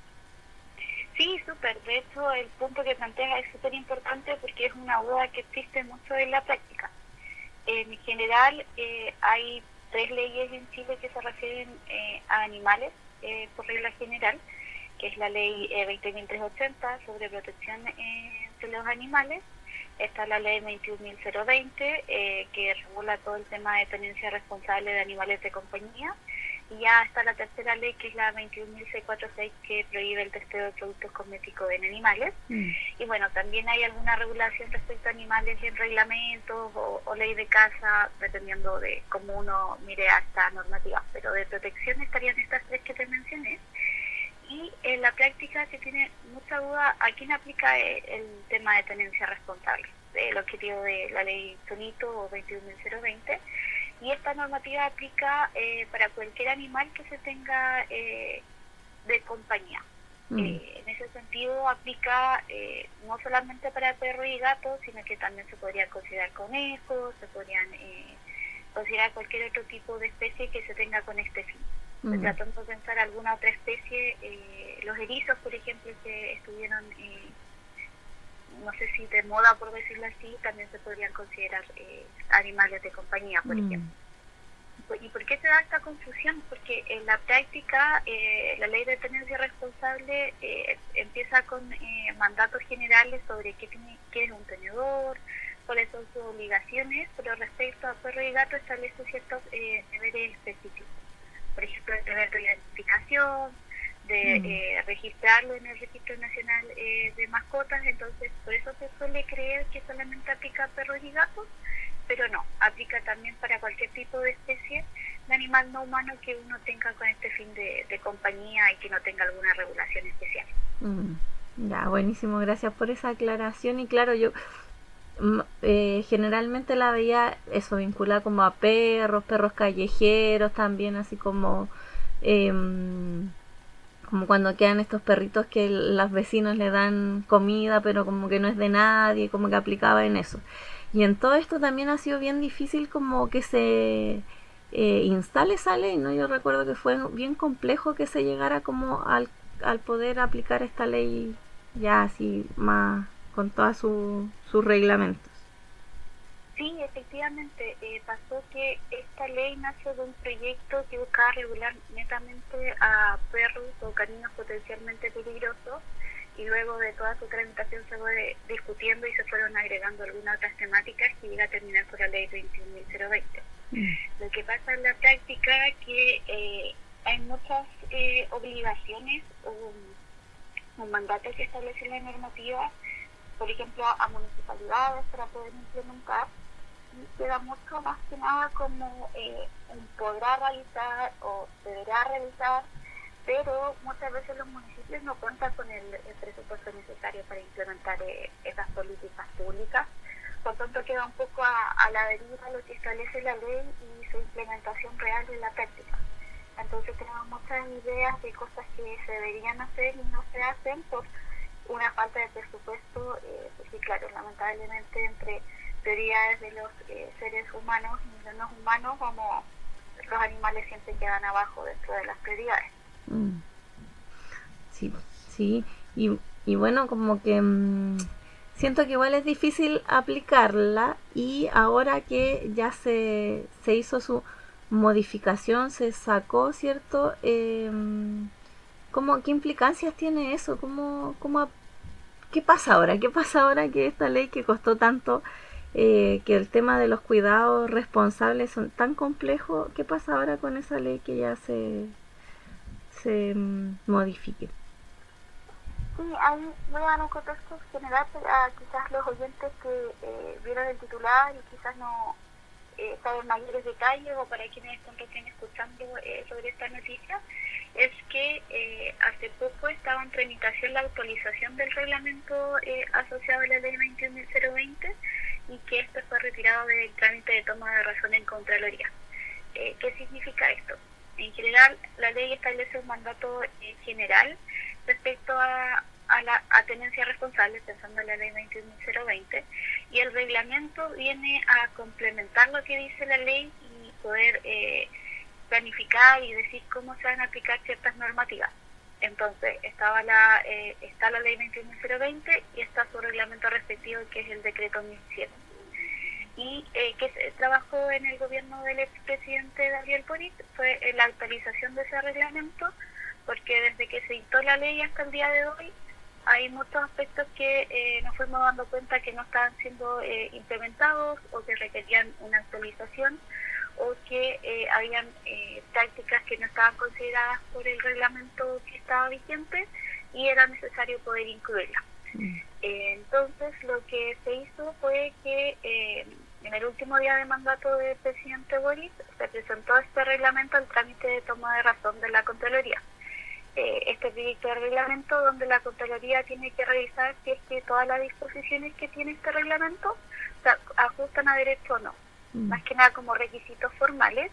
Sí, súper. De hecho, el punto que planteas es súper importante porque es una duda que existe mucho en la práctica. En general, hay 3 leyes en Chile que se refieren a animales, por regla general, que es la ley 20.380 sobre protección de los animales. Está la ley 21.020, que regula todo el tema de tenencia responsable de animales de compañía. Y ya está la tercera ley, que es la 21.646, que prohíbe el testeo de productos cosméticos en animales. Y bueno, también hay alguna regulación respecto a animales en reglamentos o ley de caza, dependiendo de cómo uno mire a esta normativa. Pero de protección estarían estas tres que te mencioné. Y en la práctica se tiene mucha duda a quién aplica el tema de tenencia responsable, el objetivo de la ley Sonito o 21.020. Y esta normativa aplica para cualquier animal que se tenga de compañía. En ese sentido aplica no solamente para perros y gatos, sino que también se podría considerar conejos, se podrían considerar cualquier otro tipo de especie que se tenga con este fin. Tratando de pensar alguna otra especie, los erizos, por ejemplo, que estuvieron, no sé si de moda, por decirlo así, también se podrían considerar animales de compañía, por ejemplo. ¿Y por qué se da esta confusión? Porque en la práctica la ley de tenencia responsable empieza con mandatos generales sobre qué es un tenedor, cuáles son sus obligaciones, pero respecto a perro y gato establece ciertos deberes específicos. Por ejemplo, el deber de identificación, de registrarlo en el Registro Nacional de Mascotas. Entonces, por eso se suele creer que solamente aplica a perros y gatos, pero no, aplica también para cualquier tipo de especie de animal no humano que uno tenga con este fin de compañía y que no tenga alguna regulación especial. Ya, buenísimo, gracias por esa aclaración. Y claro, yo generalmente la veía eso vinculada como a perros callejeros también, así como como cuando quedan estos perritos que los vecinos le dan comida pero como que no es de nadie, como que aplicaba en eso. Y en todo esto también ha sido bien difícil como que se instale esa ley, ¿no? Yo recuerdo que fue bien complejo que se llegara como al poder aplicar esta ley ya así más con todos sus reglamentos. Sí, efectivamente, pasó que esta ley nació de un proyecto que buscaba regular netamente a perros o caninos potencialmente peligrosos, y luego de toda su tramitación se fue discutiendo y se fueron agregando algunas otras temáticas que llega a terminar por la ley 21.020. Lo que pasa en la práctica es que hay muchas obligaciones o mandatos que establece la normativa, por ejemplo, a municipalidades para poder implementar, y queda mucho más que nada como un podrá realizar o deberá realizar, pero muchas veces los municipios no cuentan con el presupuesto necesario para implementar esas políticas públicas. Por tanto, queda un poco a la deriva lo que establece la ley y su implementación real en la práctica. Entonces tenemos muchas ideas de cosas que se deberían hacer y no se hacen por una falta de presupuesto, porque claro, lamentablemente entre prioridades de los seres humanos y de los humanos, como los animales siempre quedan abajo dentro de las prioridades. Sí, y bueno, como que siento que igual es difícil aplicarla, y ahora que ya se hizo su modificación, se sacó, ¿cierto? ¿Qué implicancias tiene eso? ¿Qué pasa ahora? ¿Qué pasa ahora que esta ley que costó tanto, que el tema de los cuidados responsables son tan complejos? ¿Qué pasa ahora con esa ley que ya se modifique? Sí, ahí voy a dar un contexto general para quizás los oyentes que vieron el titular y quizás no saben mayores detalles, o para quienes están recién escuchando sobre esta noticia. Es que hace poco estaba en tramitación la actualización del reglamento asociado a la ley 21.020, y que esto fue retirado del trámite de toma de razón en Contraloría. ¿Qué significa esto? En general, la ley establece un mandato general respecto a tenencia responsable, pensando en la ley 21.020, y el reglamento viene a complementar lo que dice la ley y poder planificar y decir cómo se van a aplicar ciertas normativas. Entonces, está la ley 21.020 y está su reglamento respectivo, que es el decreto 1007. Y que se trabajó en el gobierno del expresidente Gabriel Boric fue la actualización de ese reglamento, porque desde que se dictó la ley hasta el día de hoy hay muchos aspectos que nos fuimos dando cuenta que no estaban siendo implementados, o que requerían una actualización, o que habían prácticas que no estaban consideradas por el reglamento que estaba vigente y era necesario poder incluirlas. Entonces lo que se hizo fue que en el último día de mandato del presidente Boric se presentó este reglamento al trámite de toma de razón de la Contraloría. Este proyecto de reglamento donde la Contraloría tiene que revisar si es que todas las disposiciones que tiene este reglamento se ajustan a derecho o no, más que nada como requisitos formales,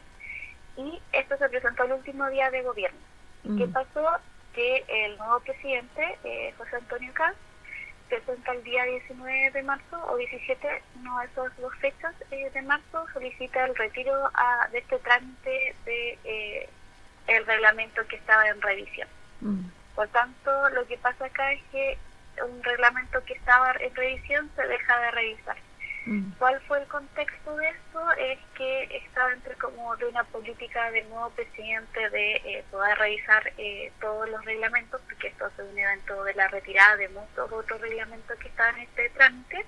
y esto se presentó el último día de gobierno. ¿Qué pasó? Que el nuevo presidente, José Antonio Kast, presenta el día 19 de marzo o 17, no esas dos fechas de marzo, solicita el retiro de este trámite de el reglamento que estaba en revisión. Por tanto, lo que pasa acá es que un reglamento que estaba en revisión se deja de revisar. ¿Cuál fue el contexto de esto? Es que está dentro como de una política del nuevo presidente de poder revisar todos los reglamentos, porque esto se une dentro de la retirada de muchos otros reglamentos que estaban en este trámite,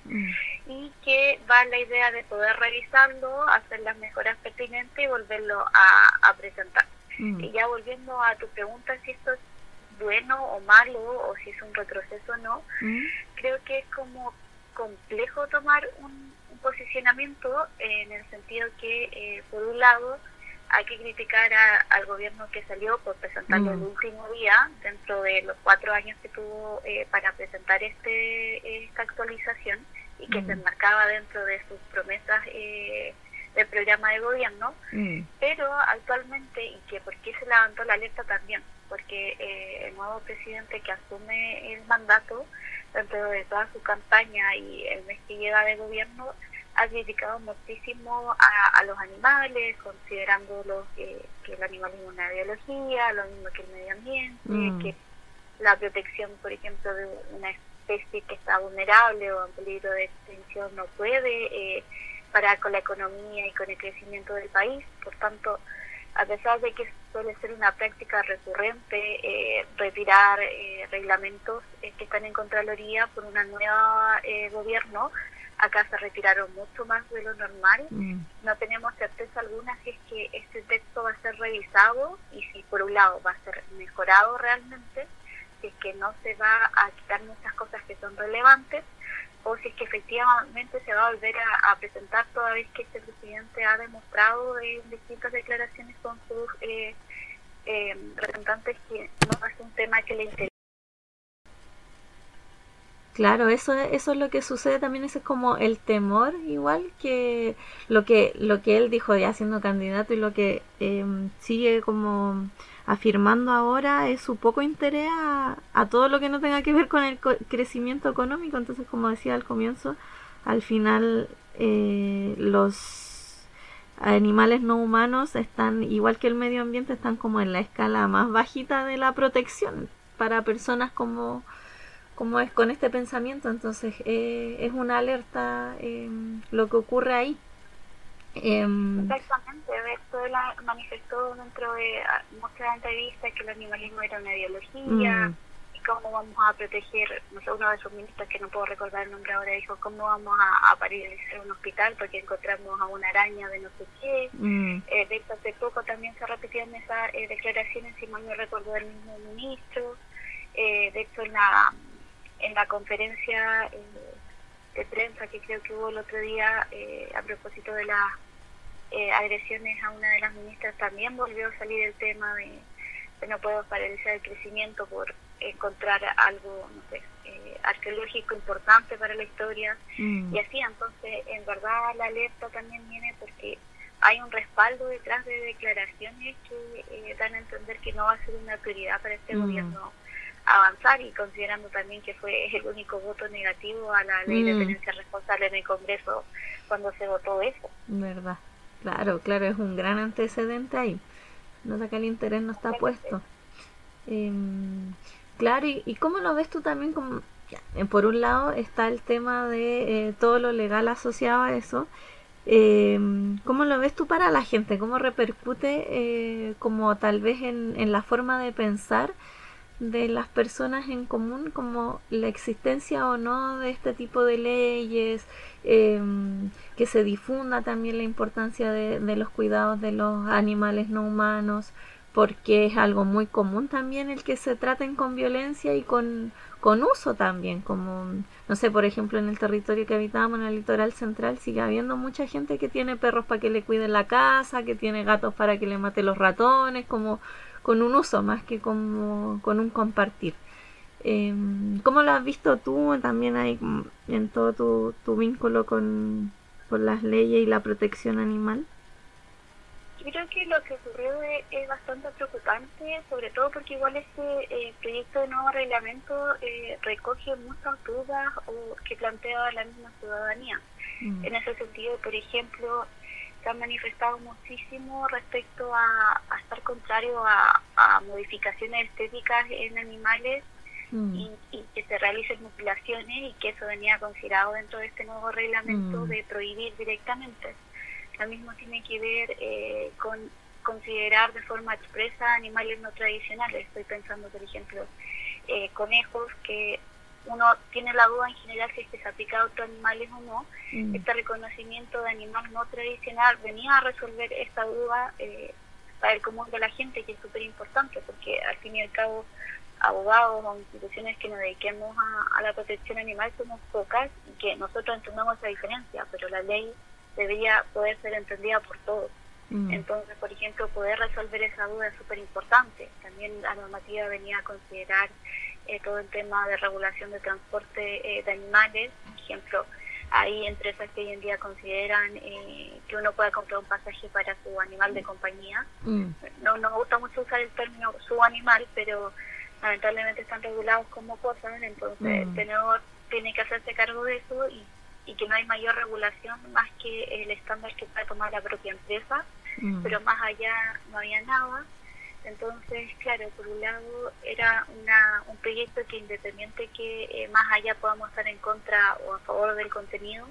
y que va la idea de poder revisarlo, hacer las mejoras pertinentes y volverlo a presentar. Y ya volviendo a tu pregunta si esto es bueno o malo o si es un retroceso o no, creo que es como complejo tomar un posicionamiento en el sentido que por un lado hay que criticar al gobierno que salió por presentarlo el último día dentro de los 4 años que tuvo para presentar esta actualización y que se enmarcaba dentro de sus promesas del programa de gobierno, pero actualmente, y que por qué se levantó la alerta también, porque el nuevo presidente que asume el mandato dentro de toda su campaña y el mes que lleva de gobierno ha criticado muchísimo a los animales, considerándolos que el animalismo es una biología, lo mismo que el medio ambiente, que la protección, por ejemplo, de una especie que está vulnerable o en peligro de extinción no puede parar con la economía y con el crecimiento del país. Por tanto, a pesar de que suele ser una práctica recurrente retirar reglamentos que están en Contraloría por una nueva gobierno, acá se retiraron mucho más de lo normal. No tenemos certeza alguna si es que este texto va a ser revisado y si por un lado va a ser mejorado realmente, si es que no se va a quitar muchas cosas que son relevantes, o si es que efectivamente se va a volver a presentar toda vez que este presidente ha demostrado en distintas declaraciones con sus representantes que no es un tema que le interesa. Claro, eso es lo que sucede también, ese es como el temor, igual que lo que él dijo ya siendo candidato y lo que sigue como afirmando ahora es su poco interés a todo lo que no tenga que ver con el crecimiento económico. Entonces, como decía al comienzo, al final los animales no humanos están, igual que el medio ambiente, están como en la escala más bajita de la protección para personas como es con este pensamiento. Entonces es una alerta lo que ocurre ahí. Exactamente, esto él manifestó dentro de muchas entrevistas que el animalismo era una ideología y cómo vamos a proteger, no sé, uno de sus ministros, que no puedo recordar el nombre ahora, dijo cómo vamos a paralizar un hospital porque encontramos a una araña de no sé qué. De hecho, hace poco también se repetían esas declaraciones, si mal no recuerdo, del mismo ministro. De hecho, en la conferencia de prensa que creo que hubo el otro día a propósito de las agresiones a una de las ministras, también volvió a salir el tema de no podemos paralizar el crecimiento por encontrar algo, no sé, arqueológico importante para la historia y así. Entonces, en verdad, la alerta también viene porque hay un respaldo detrás de declaraciones que dan a entender que no va a ser una prioridad para este gobierno avanzar, y considerando también que fue el único voto negativo a la ley de tenencia responsable en el Congreso cuando se votó eso. Verdad, claro, es un gran antecedente ahí. Nota que el interés no está puesto. Claro, y ¿cómo lo ves tú también? Como, por un lado está el tema de todo lo legal asociado a eso. ¿Cómo lo ves tú para la gente? ¿Cómo repercute como tal vez en la forma de pensar de las personas en común, como la existencia o no de este tipo de leyes, que se difunda también la importancia de los cuidados de los animales no humanos, porque es algo muy común también el que se traten con violencia y con uso también, como, no sé, por ejemplo, en el territorio que habitábamos, en el litoral central, sigue habiendo mucha gente que tiene perros para que le cuiden la casa, que tiene gatos para que le mate los ratones, como con un uso más que como con un compartir. ¿Cómo lo has visto tú también ahí en todo tu vínculo con las leyes y la protección animal? Yo creo que lo que ocurrió es bastante preocupante, sobre todo porque igual este proyecto de nuevo reglamento recoge muchas dudas que plantea la misma ciudadanía. En ese sentido, por ejemplo, se han manifestado muchísimo respecto a estar contrario a modificaciones estéticas en animales y que se realicen mutilaciones, y que eso venía considerado dentro de este nuevo reglamento de prohibir directamente. Lo mismo tiene que ver con considerar de forma expresa animales no tradicionales. Estoy pensando, por ejemplo, conejos, que uno tiene la duda en general si es que se aplica a otros animales o no. Este reconocimiento de animal no tradicional venía a resolver esta duda para el común de la gente, que es súper importante, porque al fin y al cabo abogados o instituciones que nos dediquemos a la protección animal somos pocas, y que nosotros entendemos esa diferencia, pero la ley debería poder ser entendida por todos. Entonces, por ejemplo, poder resolver esa duda es súper importante. También la normativa venía a considerar todo el tema de regulación de transporte de animales. Por ejemplo, hay empresas que hoy en día consideran que uno pueda comprar un pasaje para su animal de compañía. No me gusta mucho usar el término su animal, pero lamentablemente están regulados como cosas. Entonces el tenedor tiene que hacerse cargo de eso, y que no hay mayor regulación más que el estándar que pueda tomar la propia empresa, pero más allá no había nada. Entonces, claro, por un lado era un proyecto que, independiente que más allá podamos estar en contra o a favor del contenido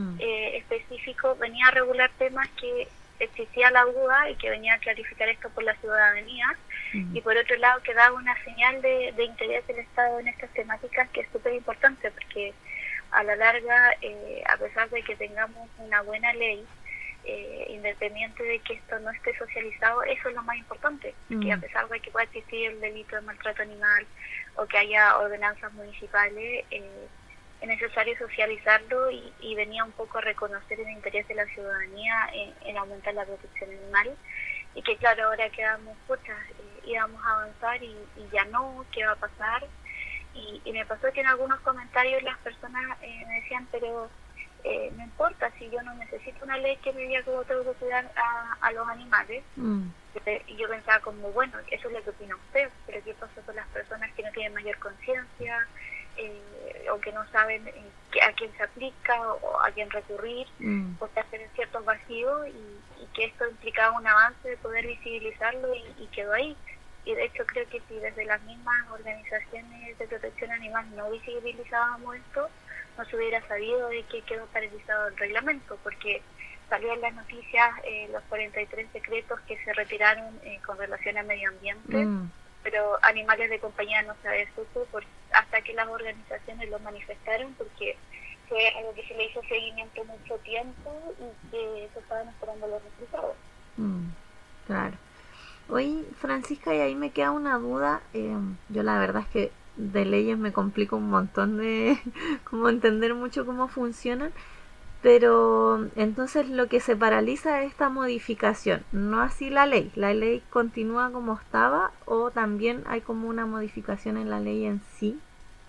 específico, venía a regular temas que existía la duda y que venía a clarificar esto por la ciudadanía, y por otro lado que daba una señal de interés del Estado en estas temáticas, que es súper importante, porque a la larga, a pesar de que tengamos una buena ley, independiente de que esto no esté socializado, eso es lo más importante, que a pesar de que pueda existir el delito de maltrato animal o que haya ordenanzas municipales, es necesario socializarlo, y venía un poco a reconocer el interés de la ciudadanía en aumentar la protección animal, y que claro, ahora quedamos puchas, íbamos a avanzar y ya no, ¿qué va a pasar? Y me pasó que en algunos comentarios las personas me decían, pero no importa, si yo no necesito una ley que me diga cómo tengo que cuidar a los animales. Y yo pensaba como, bueno, eso es lo que opina usted, pero ¿qué pasa con las personas que no tienen mayor conciencia o que no saben a quién se aplica o a quién recurrir, porque hacen ciertos vacíos, y que esto implicaba un avance de poder visibilizarlo, y quedó ahí? Y de hecho creo que si desde las mismas organizaciones de protección animal no visibilizábamos esto, no se hubiera sabido de que quedó paralizado el reglamento, porque salió en las noticias los 43 decretos que se retiraron con relación al medio ambiente, pero animales de compañía no se supo hasta que las organizaciones lo manifestaron, porque fue algo que se le hizo seguimiento mucho tiempo y que se estaban esperando los resultados. Claro. Oye, Francisca, y ahí me queda una duda. Yo la verdad es que de leyes me complico un montón de como entender mucho cómo funcionan, pero entonces lo que se paraliza es esta modificación, no así la ley continúa como estaba, o también hay como una modificación en la ley en sí.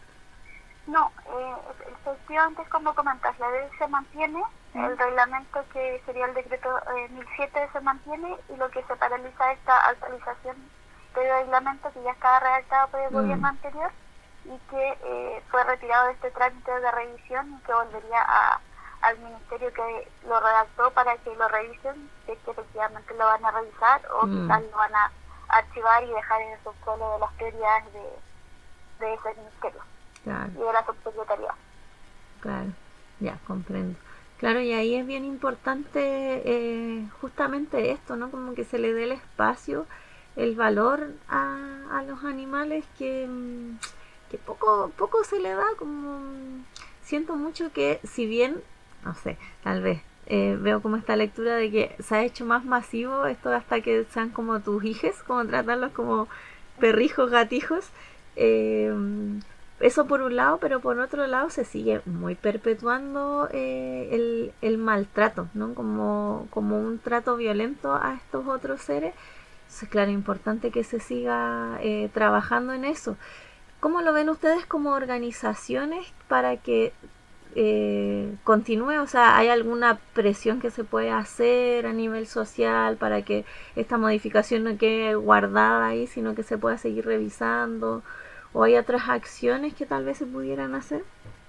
No, efectivamente, como comentas, la ley se mantiene, el reglamento que sería el decreto 1007 se mantiene, y lo que se paraliza es esta actualización del reglamento que ya estaba redactado por el gobierno anterior, y que fue retirado de este trámite de revisión, y que volvería al ministerio que lo redactó para que lo revisen, si es que efectivamente lo van a revisar, o quizás lo van a archivar y dejar en el subsuelo de las prioridades de ese ministerio. Claro. Y de la subsecretaría. Claro, ya comprendo. Claro, y ahí es bien importante justamente esto, ¿no? Como que se le dé el espacio el valor a los animales que poco se le da. Como siento mucho que, si bien, no sé, tal vez veo como esta lectura de que se ha hecho más masivo esto hasta que sean como tus hijes, como tratarlos como perrijos, gatijos, eso por un lado, pero por otro lado se sigue muy perpetuando el maltrato, ¿no? Como un trato violento a estos otros seres. Entonces, claro, es importante que se siga trabajando en eso. ¿Cómo lo ven ustedes como organizaciones para que continúe? O sea, ¿hay alguna presión que se puede hacer a nivel social para que esta modificación no quede guardada ahí, sino que se pueda seguir revisando? ¿O hay otras acciones que tal vez se pudieran hacer?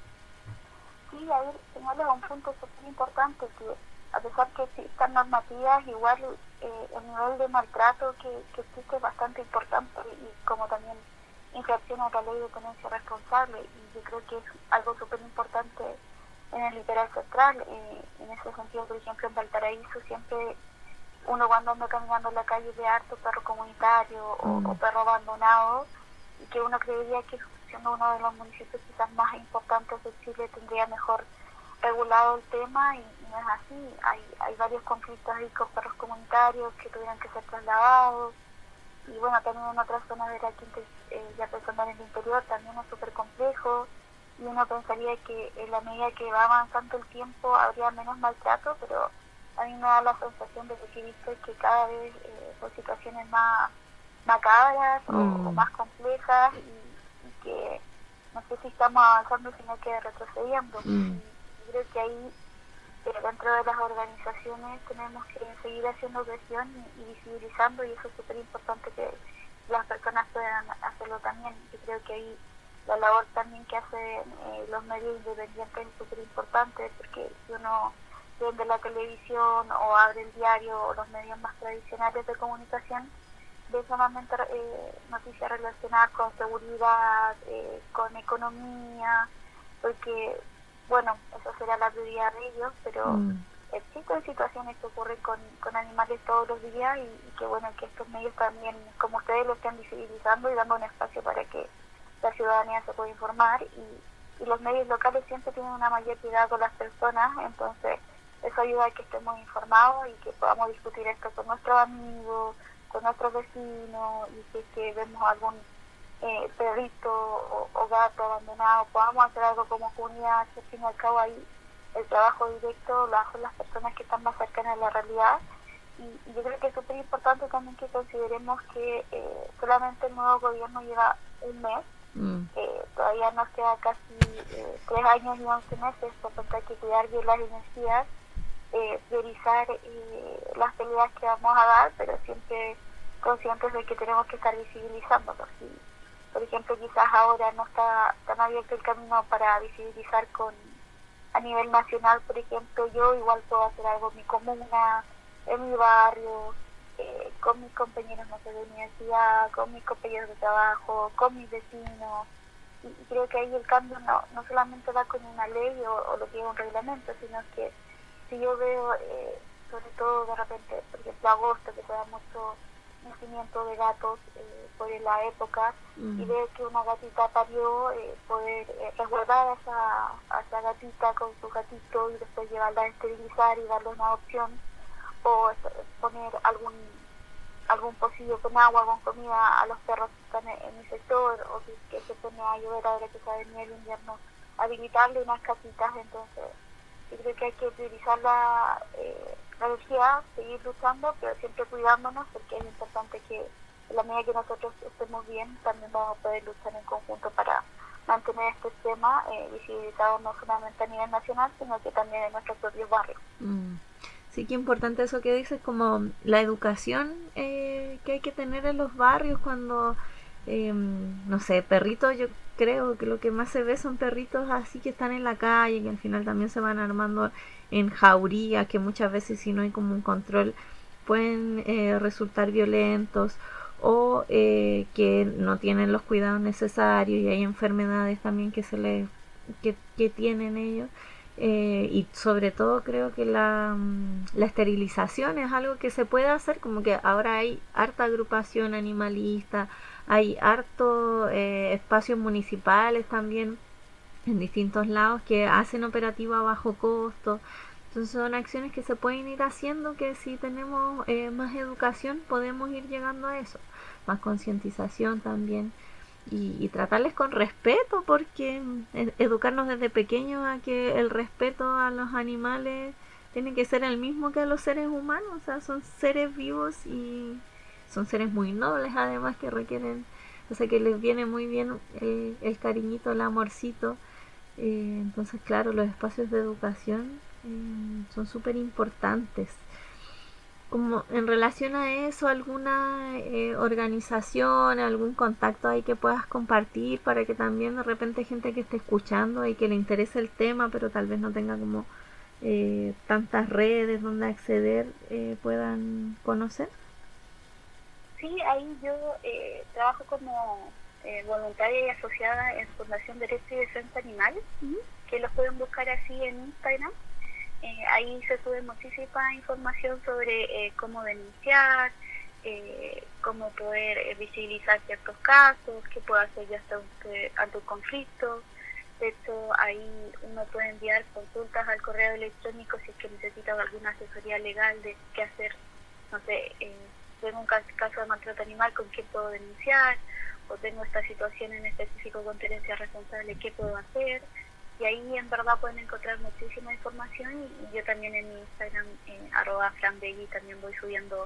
Sí, ahí señalas un punto súper importante, que a pesar que existan normativas, igual el nivel de maltrato que existe es bastante importante, y como también infracción a la ley de tenencia responsable, y yo creo que es algo súper importante en el litoral central. En ese sentido, por ejemplo, en Valparaíso siempre uno, cuando anda caminando en la calle, ve harto perro comunitario o perro abandonado, y que uno creería que siendo uno de los municipios quizás más importantes de Chile tendría mejor regulado el tema, y no es así. Hay varios conflictos ahí con perros comunitarios que tuvieran que ser trasladados, y bueno, también en otras zonas de la quinta, ya pensando en el interior, también es súper complejo, y uno pensaría que en la medida que va avanzando el tiempo habría menos maltrato, pero a mí me da la sensación de que he visto que cada vez son situaciones más macabras o más complejas, y que no sé si estamos avanzando sino que retrocediendo. Y creo que ahí dentro de las organizaciones tenemos que seguir haciendo presión y visibilizando, y eso es súper importante que las personas puedan hacerlo también. Yo creo que ahí la labor también que hacen los medios independientes es súper importante, porque si uno prende la televisión o abre el diario o los medios más tradicionales de comunicación, ve solamente noticias relacionadas con seguridad, con economía, porque bueno, eso será la prioridad de ellos, pero existen situaciones que ocurren con animales todos los días, y que bueno, que estos medios también, como ustedes, lo están visibilizando y dando un espacio para que la ciudadanía se pueda informar, y los medios locales siempre tienen una mayor piedad con las personas, entonces eso ayuda a que estemos informados y que podamos discutir esto con nuestros amigos, con nuestros vecinos, y si es que vemos algún perrito o gato abandonado, podamos hacer algo como comunidad, que al fin y al cabo ahí el trabajo directo lo hacen las personas que están más cercanas a la realidad. Y yo creo que es súper importante también que consideremos que solamente el nuevo gobierno lleva un mes, todavía nos queda casi 3 años y 11 meses, por tanto hay que cuidar bien las energías, priorizar las peleas que vamos a dar, pero siempre conscientes de que tenemos que estar visibilizándolos. Por ejemplo, quizás ahora no está tan abierto el camino para visibilizar a nivel nacional. Por ejemplo, yo igual puedo hacer algo en mi comuna, en mi barrio, con mis compañeros, no sé, de universidad, con mis compañeros de trabajo, con mis vecinos, y creo que ahí el cambio no solamente va con una ley o lo que es un reglamento, sino que si yo veo, sobre todo de repente, por ejemplo, agosto, que se da mucho nacimiento de gatos por la época, y veo que una gatita parió, poder resguardar a esa gatita con su gatito y después llevarla a esterilizar y darle una opción, o poner algún pocillo con agua, con comida a los perros que están en mi sector, o que se pone a llover ahora que se va a venir el invierno, habilitarle unas casitas. Entonces yo creo que hay que priorizar la energía, seguir luchando, pero siempre cuidándonos, porque es importante que en la medida que nosotros estemos bien, también vamos a poder luchar en conjunto para mantener este tema visibilizado no solamente a nivel nacional, sino que también en nuestros propios barrios. Sí, qué importante eso que dices, como la educación que hay que tener en los barrios cuando, no sé, perritos, yo creo que lo que más se ve son perritos así que están en la calle, que al final también se van armando en jaurías, que muchas veces si no hay como un control pueden resultar violentos, o que no tienen los cuidados necesarios y hay enfermedades también que tienen ellos. y sobre todo creo que la esterilización es algo que se puede hacer, como que ahora hay harta agrupación animalista, hay harto espacios municipales también en distintos lados que hacen operativa a bajo costo. Entonces son acciones que se pueden ir haciendo, que si tenemos más educación podemos ir llegando a eso, más concientización también. Y tratarles con respeto, porque educarnos desde pequeños a que el respeto a los animales tiene que ser el mismo que a los seres humanos. O sea, son seres vivos y son seres muy nobles además, que requieren, o sea, que les viene muy bien el cariñito, el amorcito. Entonces, claro, los espacios de educación son súper importantes. Como en relación a eso, alguna organización, algún contacto ahí que puedas compartir para que también de repente gente que esté escuchando y que le interese el tema, pero tal vez no tenga como tantas redes donde acceder, puedan conocer. Sí, ahí yo trabajo como voluntaria y asociada en Fundación Derecho y Defensa Animal, que los pueden buscar así en Instagram. Ahí se sube muchísima información sobre cómo denunciar, cómo poder visibilizar ciertos casos, qué puede hacer ya ante un conflicto. De hecho, ahí uno puede enviar consultas al correo electrónico si es que necesita alguna asesoría legal de qué hacer. No sé, tengo un caso de maltrato animal, ¿con quién puedo denunciar? O tengo esta situación en específico con tenencia responsable, ¿qué puedo hacer? Y ahí en verdad pueden encontrar muchísima información, y yo también en mi Instagram, @franbegui, también voy subiendo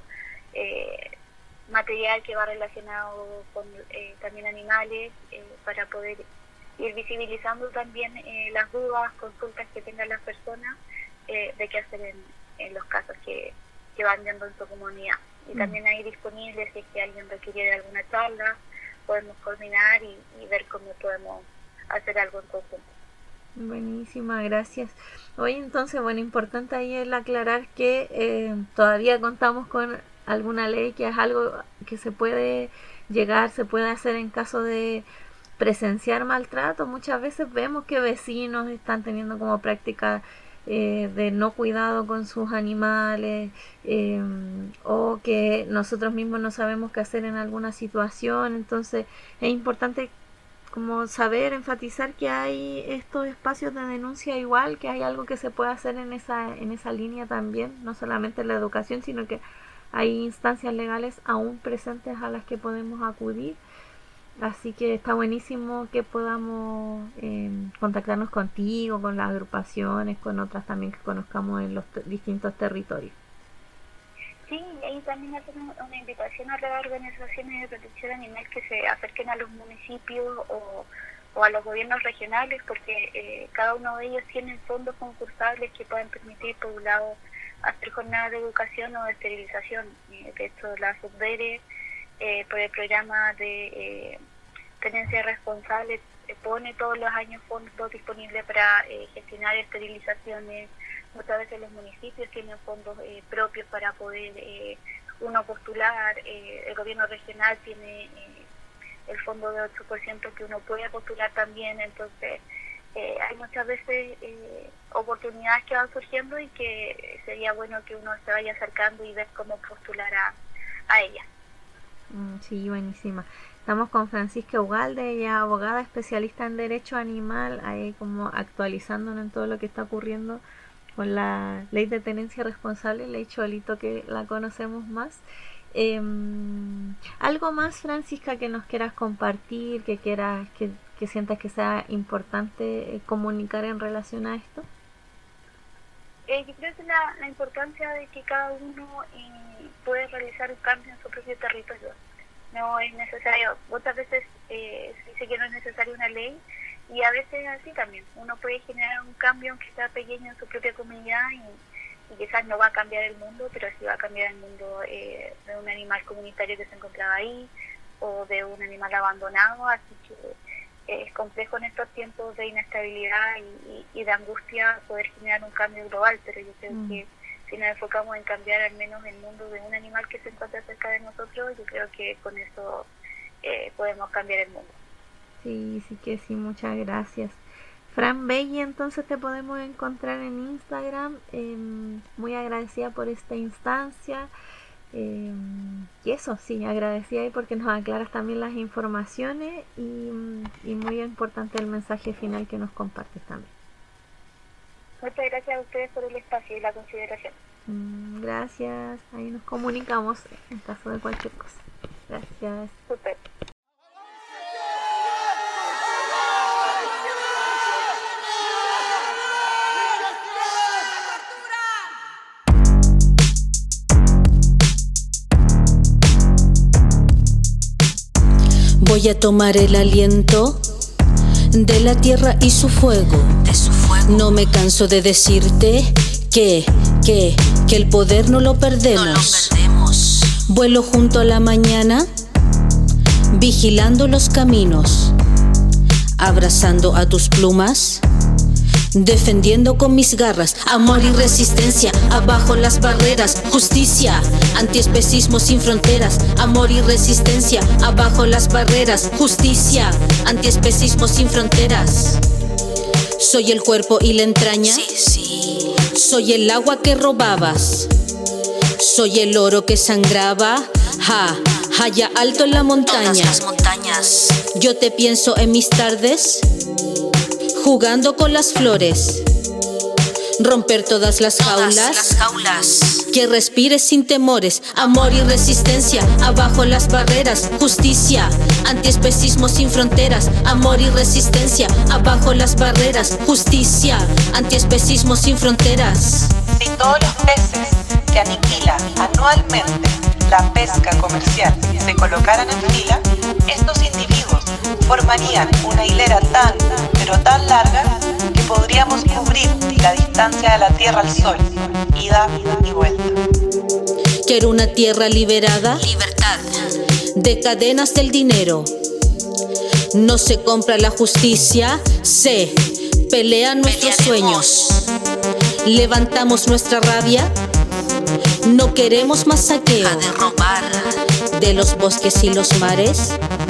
material que va relacionado con también animales, para poder ir visibilizando también las dudas, consultas que tengan las personas de qué hacer en los casos que van viendo en su comunidad. Y también ahí disponible, si es que alguien requiere de alguna charla, podemos coordinar y ver cómo podemos hacer algo en conjunto. Buenísima, gracias. Hoy entonces, bueno, importante ahí el aclarar que todavía contamos con alguna ley, que es algo que se puede llegar, se puede hacer en caso de presenciar maltrato. Muchas veces vemos que vecinos están teniendo como práctica de no cuidado con sus animales, o que nosotros mismos no sabemos qué hacer en alguna situación. Entonces es importante como saber, enfatizar que hay estos espacios de denuncia, igual que hay algo que se puede hacer en esa línea también, no solamente la educación, sino que hay instancias legales aún presentes a las que podemos acudir. Así que está buenísimo que podamos contactarnos contigo, con las agrupaciones, con otras también que conozcamos en los distintos territorios. Sí, y ahí también hacemos una invitación a las organizaciones de protección animal que se acerquen a los municipios o a los gobiernos regionales, porque cada uno de ellos tiene fondos concursables que pueden permitir, por un lado, hacer jornadas de educación o de esterilización. De hecho, la SUBDERE, por el programa de tenencia responsable, pone todos los años fondos disponibles para gestionar esterilizaciones. Muchas veces los municipios tienen fondos propios para poder uno postular. El gobierno regional tiene el fondo de 8% que uno puede postular también. Entonces hay muchas veces oportunidades que van surgiendo y que sería bueno que uno se vaya acercando y ver cómo postular a ellas. Sí, buenísima. Estamos con Francisca Ugalde, ella abogada especialista en derecho animal, ahí como actualizándonos en todo lo que está ocurriendo con la ley de tenencia responsable, ley Cholito, que la conocemos más. ¿Algo más, Francisca, que nos quieras compartir, que quieras que sientas que sea importante comunicar en relación a esto? Yo creo que la importancia de que cada uno puede realizar un cambio en su propio territorio. No es necesario, muchas veces se dice que no es necesaria una ley, y a veces así también. Uno puede generar un cambio aunque sea pequeño en su propia comunidad, y quizás no va a cambiar el mundo, pero sí va a cambiar el mundo de un animal comunitario que se encontraba ahí, o de un animal abandonado. Así que es complejo en estos tiempos de inestabilidad y de angustia poder generar un cambio global, pero yo creo que si nos enfocamos en cambiar al menos el mundo de un animal que se encuentra cerca de nosotros, yo creo que con eso podemos cambiar el mundo. Sí, sí que sí, muchas gracias. Fran Belli, entonces te podemos encontrar en Instagram. Muy agradecida por esta instancia. Y eso, sí, agradecida ahí porque nos aclaras también las informaciones y muy importante el mensaje final que nos compartes también. Muchas gracias a ustedes por el espacio y la consideración. Gracias, ahí nos comunicamos en caso de cualquier cosa. Gracias. Super. Voy a tomar el aliento de la tierra y su fuego. No me canso de decirte que el poder no lo perdemos. Vuelo junto a la mañana, vigilando los caminos, abrazando a tus plumas, defendiendo con mis garras amor y resistencia, abajo las barreras, justicia, antiespecismo sin fronteras, amor y resistencia, abajo las barreras, justicia, antiespecismo sin fronteras. Soy el cuerpo y la entraña, soy el agua que robabas, soy el oro que sangraba, allá alto en la montaña. Yo te pienso en mis tardes, jugando con las flores, romper todas las jaulas, que respires sin temores, amor y resistencia, abajo las barreras, justicia, antiespecismo sin fronteras, amor y resistencia, abajo las barreras, justicia, antiespecismo sin fronteras. Si todos los peces que aniquila anualmente la pesca comercial se colocaran en fila, estos individuos formarían una hilera tan, pero tan larga que podríamos cubrir la distancia de la Tierra al Sol, ida y vuelta. Quiero una tierra liberada, libertad, de cadenas del dinero. No se compra la justicia, se pelean nuestros sueños. Levantamos nuestra rabia, no queremos más saqueo. A derrobar de los bosques y los mares,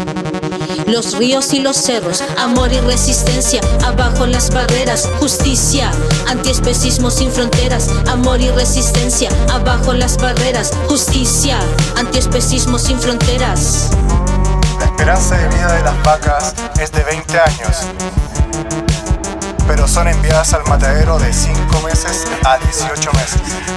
los ríos y los cerros, amor y resistencia, abajo las barreras, justicia, antiespecismo sin fronteras, amor y resistencia, abajo las barreras, justicia, antiespecismo sin fronteras. La esperanza de vida de las vacas es de 20 años, pero son enviadas al matadero de 5 meses a 18 meses.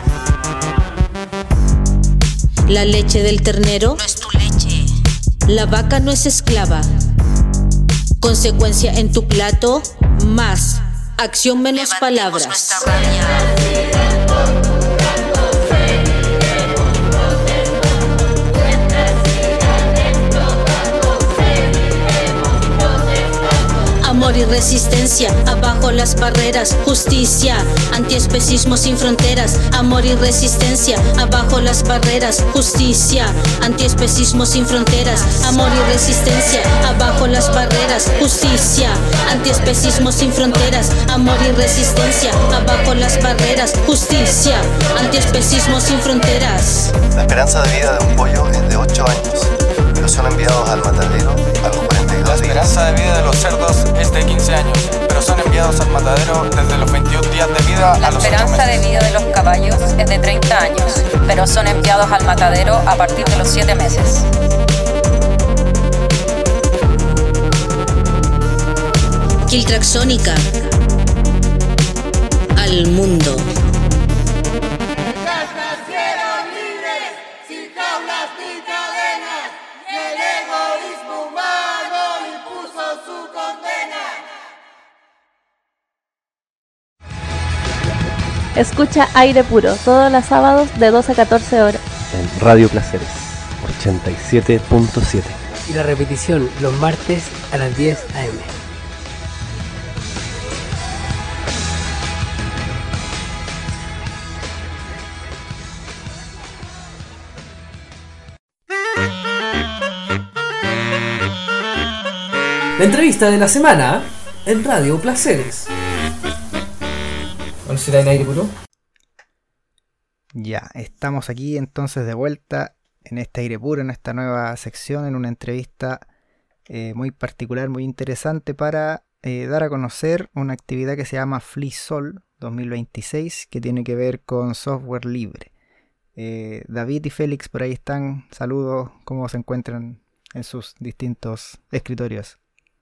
La leche del ternero no es tu leche. La vaca no es esclava. Consecuencia en tu plato, más acción menos palabras. Amor y resistencia, abajo las barreras, justicia, antiespecismo sin fronteras, amor y resistencia, abajo las barreras, justicia, antiespecismo sin fronteras, amor y resistencia, abajo las barreras, justicia, antiespecismo sin fronteras, amor y resistencia, abajo las barreras, justicia, antiespecismo sin fronteras. La esperanza de vida de un pollo es de 8 años, pero son enviados al matadero a los 42 días. La esperanza de vida de los cerdos es de 15 años, pero son enviados al matadero desde los 21 días de vida a los 8 meses. La esperanza de vida de los caballos es de 30 años, pero son enviados al matadero a partir de los 7 meses. Kiltraxónica al mundo. Escucha Aire Puro todos los sábados de 2 a 14 horas. En Radio Placeres 87.7. Y la repetición los martes a las 10 am. La entrevista de la semana en Radio Placeres. ¿Cuál será en Aire Puro? Ya, estamos aquí entonces de vuelta en este Aire Puro, en esta nueva sección, en una entrevista muy particular, muy interesante para dar a conocer una actividad que se llama FliSol 2026, que tiene que ver con software libre. David y Félix por ahí están. Saludos, ¿cómo se encuentran en sus distintos escritorios?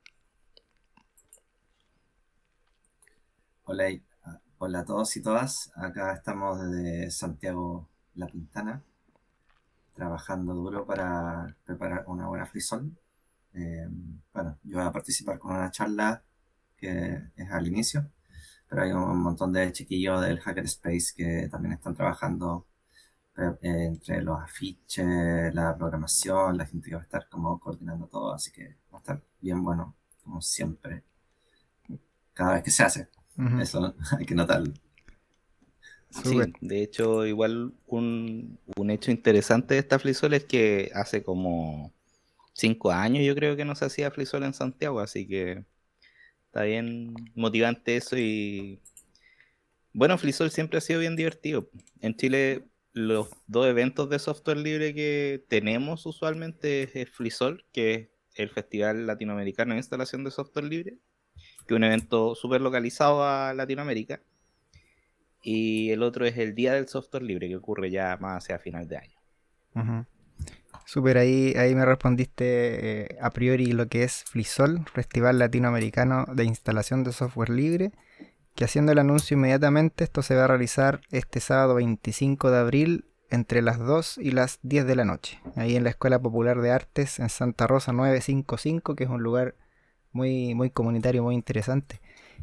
Hola a todos y todas. Acá estamos desde Santiago La Pintana, trabajando duro para preparar una buena FliSol. Bueno, yo voy a participar con una charla que es al inicio, pero hay un montón de chiquillos del Hackerspace que también están trabajando entre los afiches, la programación, la gente que va a estar como coordinando todo, así que va a estar bien bueno, como siempre, cada vez que se hace. Ujú. Eso hay que notarlo. Sí, de hecho, igual un hecho interesante de esta FliSol es que hace como 5 años yo creo que no se hacía FliSol en Santiago, así que está bien motivante eso. Y bueno, FliSol siempre ha sido bien divertido. En Chile los 2 eventos de software libre que tenemos usualmente es FliSol, que es el Festival Latinoamericano de Instalación de Software Libre, que es un evento súper localizado a Latinoamérica. Y el otro es el Día del Software Libre, que ocurre ya más hacia final de año. Ujú. Súper, ahí me respondiste a priori lo que es FliSol, Festival Latinoamericano de Instalación de Software Libre, que haciendo el anuncio inmediatamente, esto se va a realizar este sábado 25 de abril entre las 2 y las 10 de la noche, ahí en la Escuela Popular de Artes en Santa Rosa 955, que es un lugar muy, muy comunitario, muy interesante.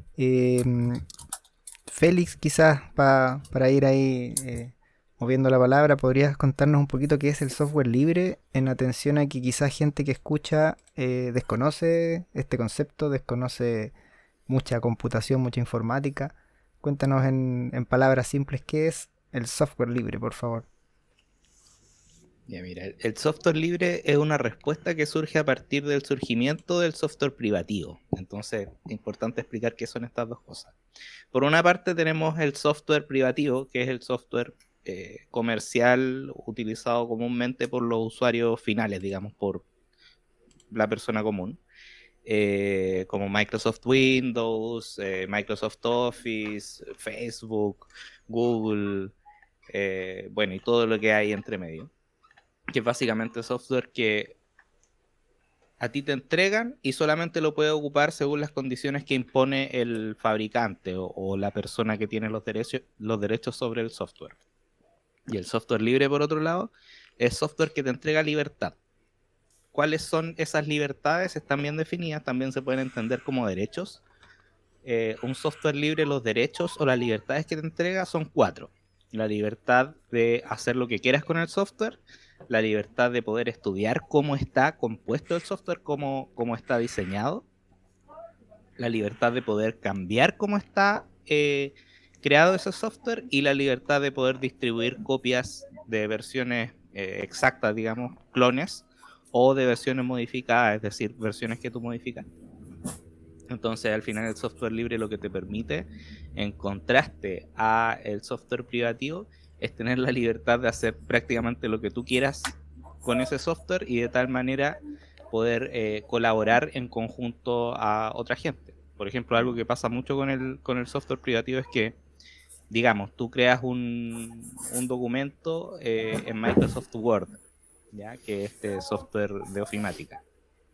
Félix, quizás para ir ahí moviendo la palabra, ¿podrías contarnos un poquito qué es el software libre, en atención a que quizás gente que escucha desconoce este concepto, desconoce mucha computación, mucha informática? Cuéntanos en palabras simples qué es el software libre, por favor. Ya, mira, el software libre es una respuesta que surge a partir del surgimiento del software privativo. Entonces, es importante explicar qué son estas dos cosas. Por una parte tenemos el software privativo, que es el software comercial utilizado comúnmente por los usuarios finales, digamos, por la persona común, como Microsoft Windows, Microsoft Office, Facebook, Google, bueno, y todo lo que hay entre medio, que es básicamente software que a ti te entregan y solamente lo puedes ocupar según las condiciones que impone el fabricante o la persona que tiene los derechos sobre el software. Y el software libre, por otro lado, es software que te entrega libertad. ¿Cuáles son esas libertades? Están bien definidas, también se pueden entender como derechos. Un software libre, los derechos o las libertades que te entrega son 4. La libertad de hacer lo que quieras con el software, la libertad de poder estudiar cómo está compuesto el software, cómo está diseñado, la libertad de poder cambiar cómo está creado ese software, y la libertad de poder distribuir copias de versiones exactas, digamos, clones, o de versiones modificadas, es decir, versiones que tú modificas. Entonces, al final, el software libre lo que te permite, en contraste a el software privativo, es tener la libertad de hacer prácticamente lo que tú quieras con ese software, y de tal manera poder colaborar en conjunto a otra gente. Por ejemplo, algo que pasa mucho con el software privativo es que, digamos, tú creas un documento en Microsoft Word, ¿ya? Que es este software de ofimática,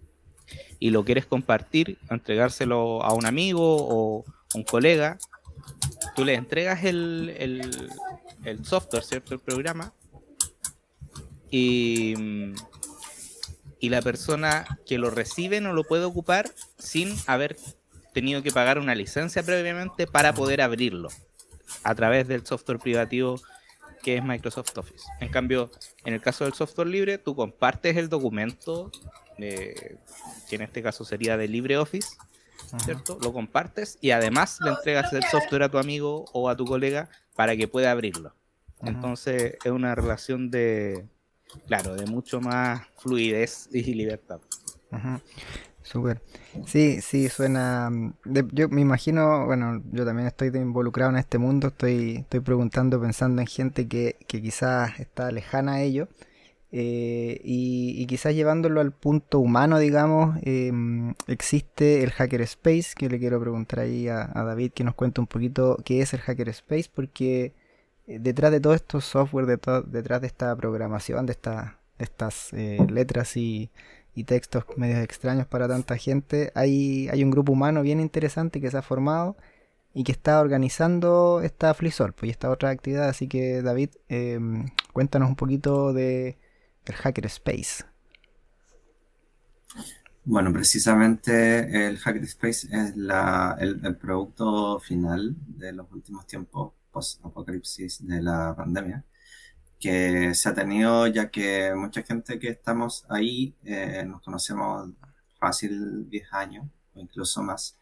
y lo quieres compartir, entregárselo a un amigo o un colega. Tú le entregas el software, ¿cierto? El programa, y la persona que lo recibe no lo puede ocupar sin haber tenido que pagar una licencia previamente para poder abrirlo a través del software privativo que es Microsoft Office. En cambio, en el caso del software libre, tú compartes el documento, que en este caso sería de LibreOffice, ¿cierto? Lo compartes y además le entregas el software a tu amigo o a tu colega para que pueda abrirlo. Entonces es una relación de mucho más fluidez y libertad. Súper. Sí, suena... yo me imagino, bueno, yo también estoy involucrado en este mundo, estoy preguntando, pensando en gente que quizás está lejana a ello. y quizás llevándolo al punto humano, digamos, existe el Hackerspace, que le quiero preguntar ahí a David que nos cuente un poquito qué es el Hackerspace, porque detrás de todo estos software, detrás de esta programación, de estas letras y textos medios extraños para tanta gente, hay un grupo humano bien interesante que se ha formado y que está organizando esta FliSol y esta otra actividad. Así que David, cuéntanos un poquito de el Hackerspace. Bueno, precisamente el Hackerspace es el producto final de los últimos tiempos post-apocalipsis de la pandemia, que se ha tenido ya que mucha gente que estamos ahí nos conocemos fácil 10 años o incluso más.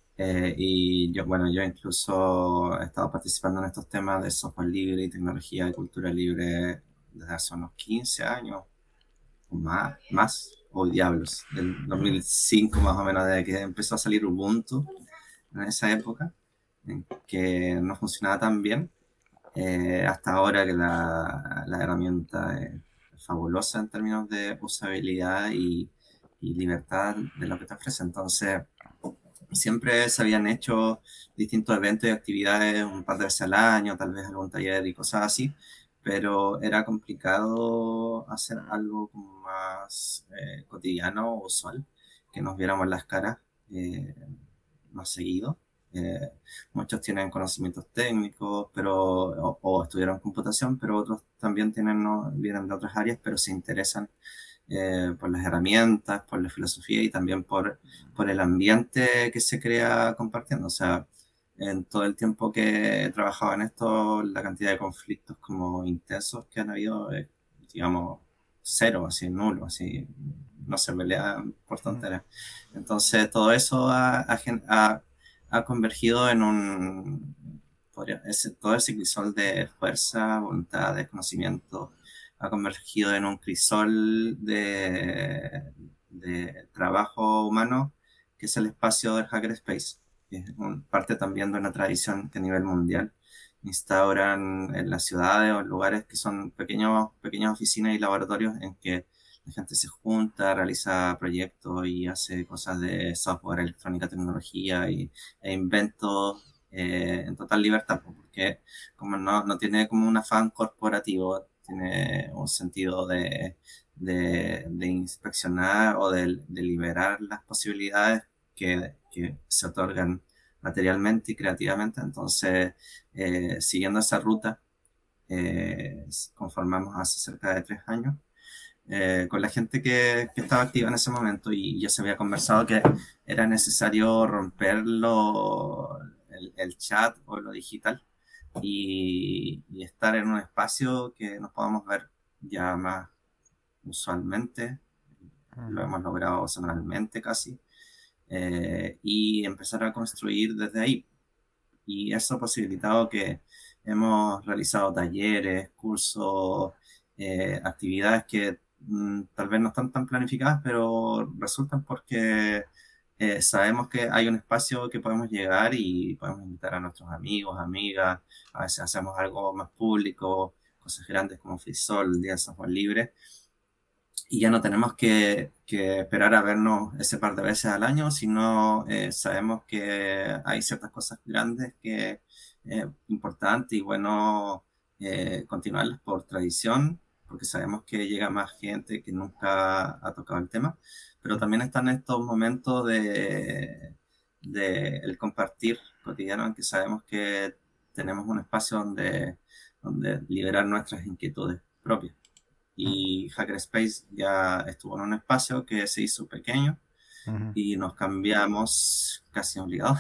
Y yo incluso he estado participando en estos temas de software libre y tecnología y cultura libre desde hace unos 15 años o más o diablos, del 2005 más o menos, desde que empezó a salir Ubuntu en esa época, en que no funcionaba tan bien, hasta ahora que la herramienta es fabulosa en términos de usabilidad y libertad de lo que te ofrece. Entonces, siempre se habían hecho distintos eventos y actividades un par de veces al año, tal vez algún taller y cosas así, pero era complicado hacer algo como más cotidiano o usual, que nos viéramos las caras más seguido. Muchos tienen conocimientos técnicos o estudiaron computación, pero otros también vienen de otras áreas, pero se interesan por las herramientas, por la filosofía y también por el ambiente que se crea compartiendo. O sea, en todo el tiempo que he trabajado en esto, la cantidad de conflictos como intensos que han habido es, digamos, cero, así nulo, así no se pelean por tonteras. Entonces todo eso ha convergido en todo ese crisol de fuerza, voluntad, de conocimiento, ha convergido en un crisol de trabajo humano, que es el espacio del Hackerspace, que es parte también de una tradición que a nivel mundial instauran en las ciudades o en lugares que son pequeñas oficinas y laboratorios en que la gente se junta, realiza proyectos y hace cosas de software, electrónica, tecnología e inventos en total libertad, porque como no tiene como un afán corporativo, tiene un sentido de inspeccionar o de liberar las posibilidades que se otorgan materialmente y creativamente. Entonces, siguiendo esa ruta, conformamos hace cerca de 3 años con la gente que estaba activa en ese momento, y ya se había conversado que era necesario romper el chat o lo digital y estar en un espacio que nos podamos ver ya más usualmente. Lo hemos logrado semanalmente casi, y empezar a construir desde ahí. Y eso ha posibilitado que hemos realizado talleres, cursos, actividades que tal vez no están tan planificadas, pero resultan porque sabemos que hay un espacio que podemos llegar y podemos invitar a nuestros amigos, amigas. A veces hacemos algo más público, cosas grandes como FliSol, el Día del Software Libre, y ya no tenemos que esperar a vernos ese par de veces al año, sino sabemos que hay ciertas cosas grandes que es importante y bueno continuarlas por tradición, porque sabemos que llega más gente que nunca ha tocado el tema, pero también están estos momentos de el compartir cotidiano, en que sabemos que tenemos un espacio donde liberar nuestras inquietudes propias. Y Hackerspace ya estuvo en un espacio que se hizo pequeño, y nos cambiamos casi obligados.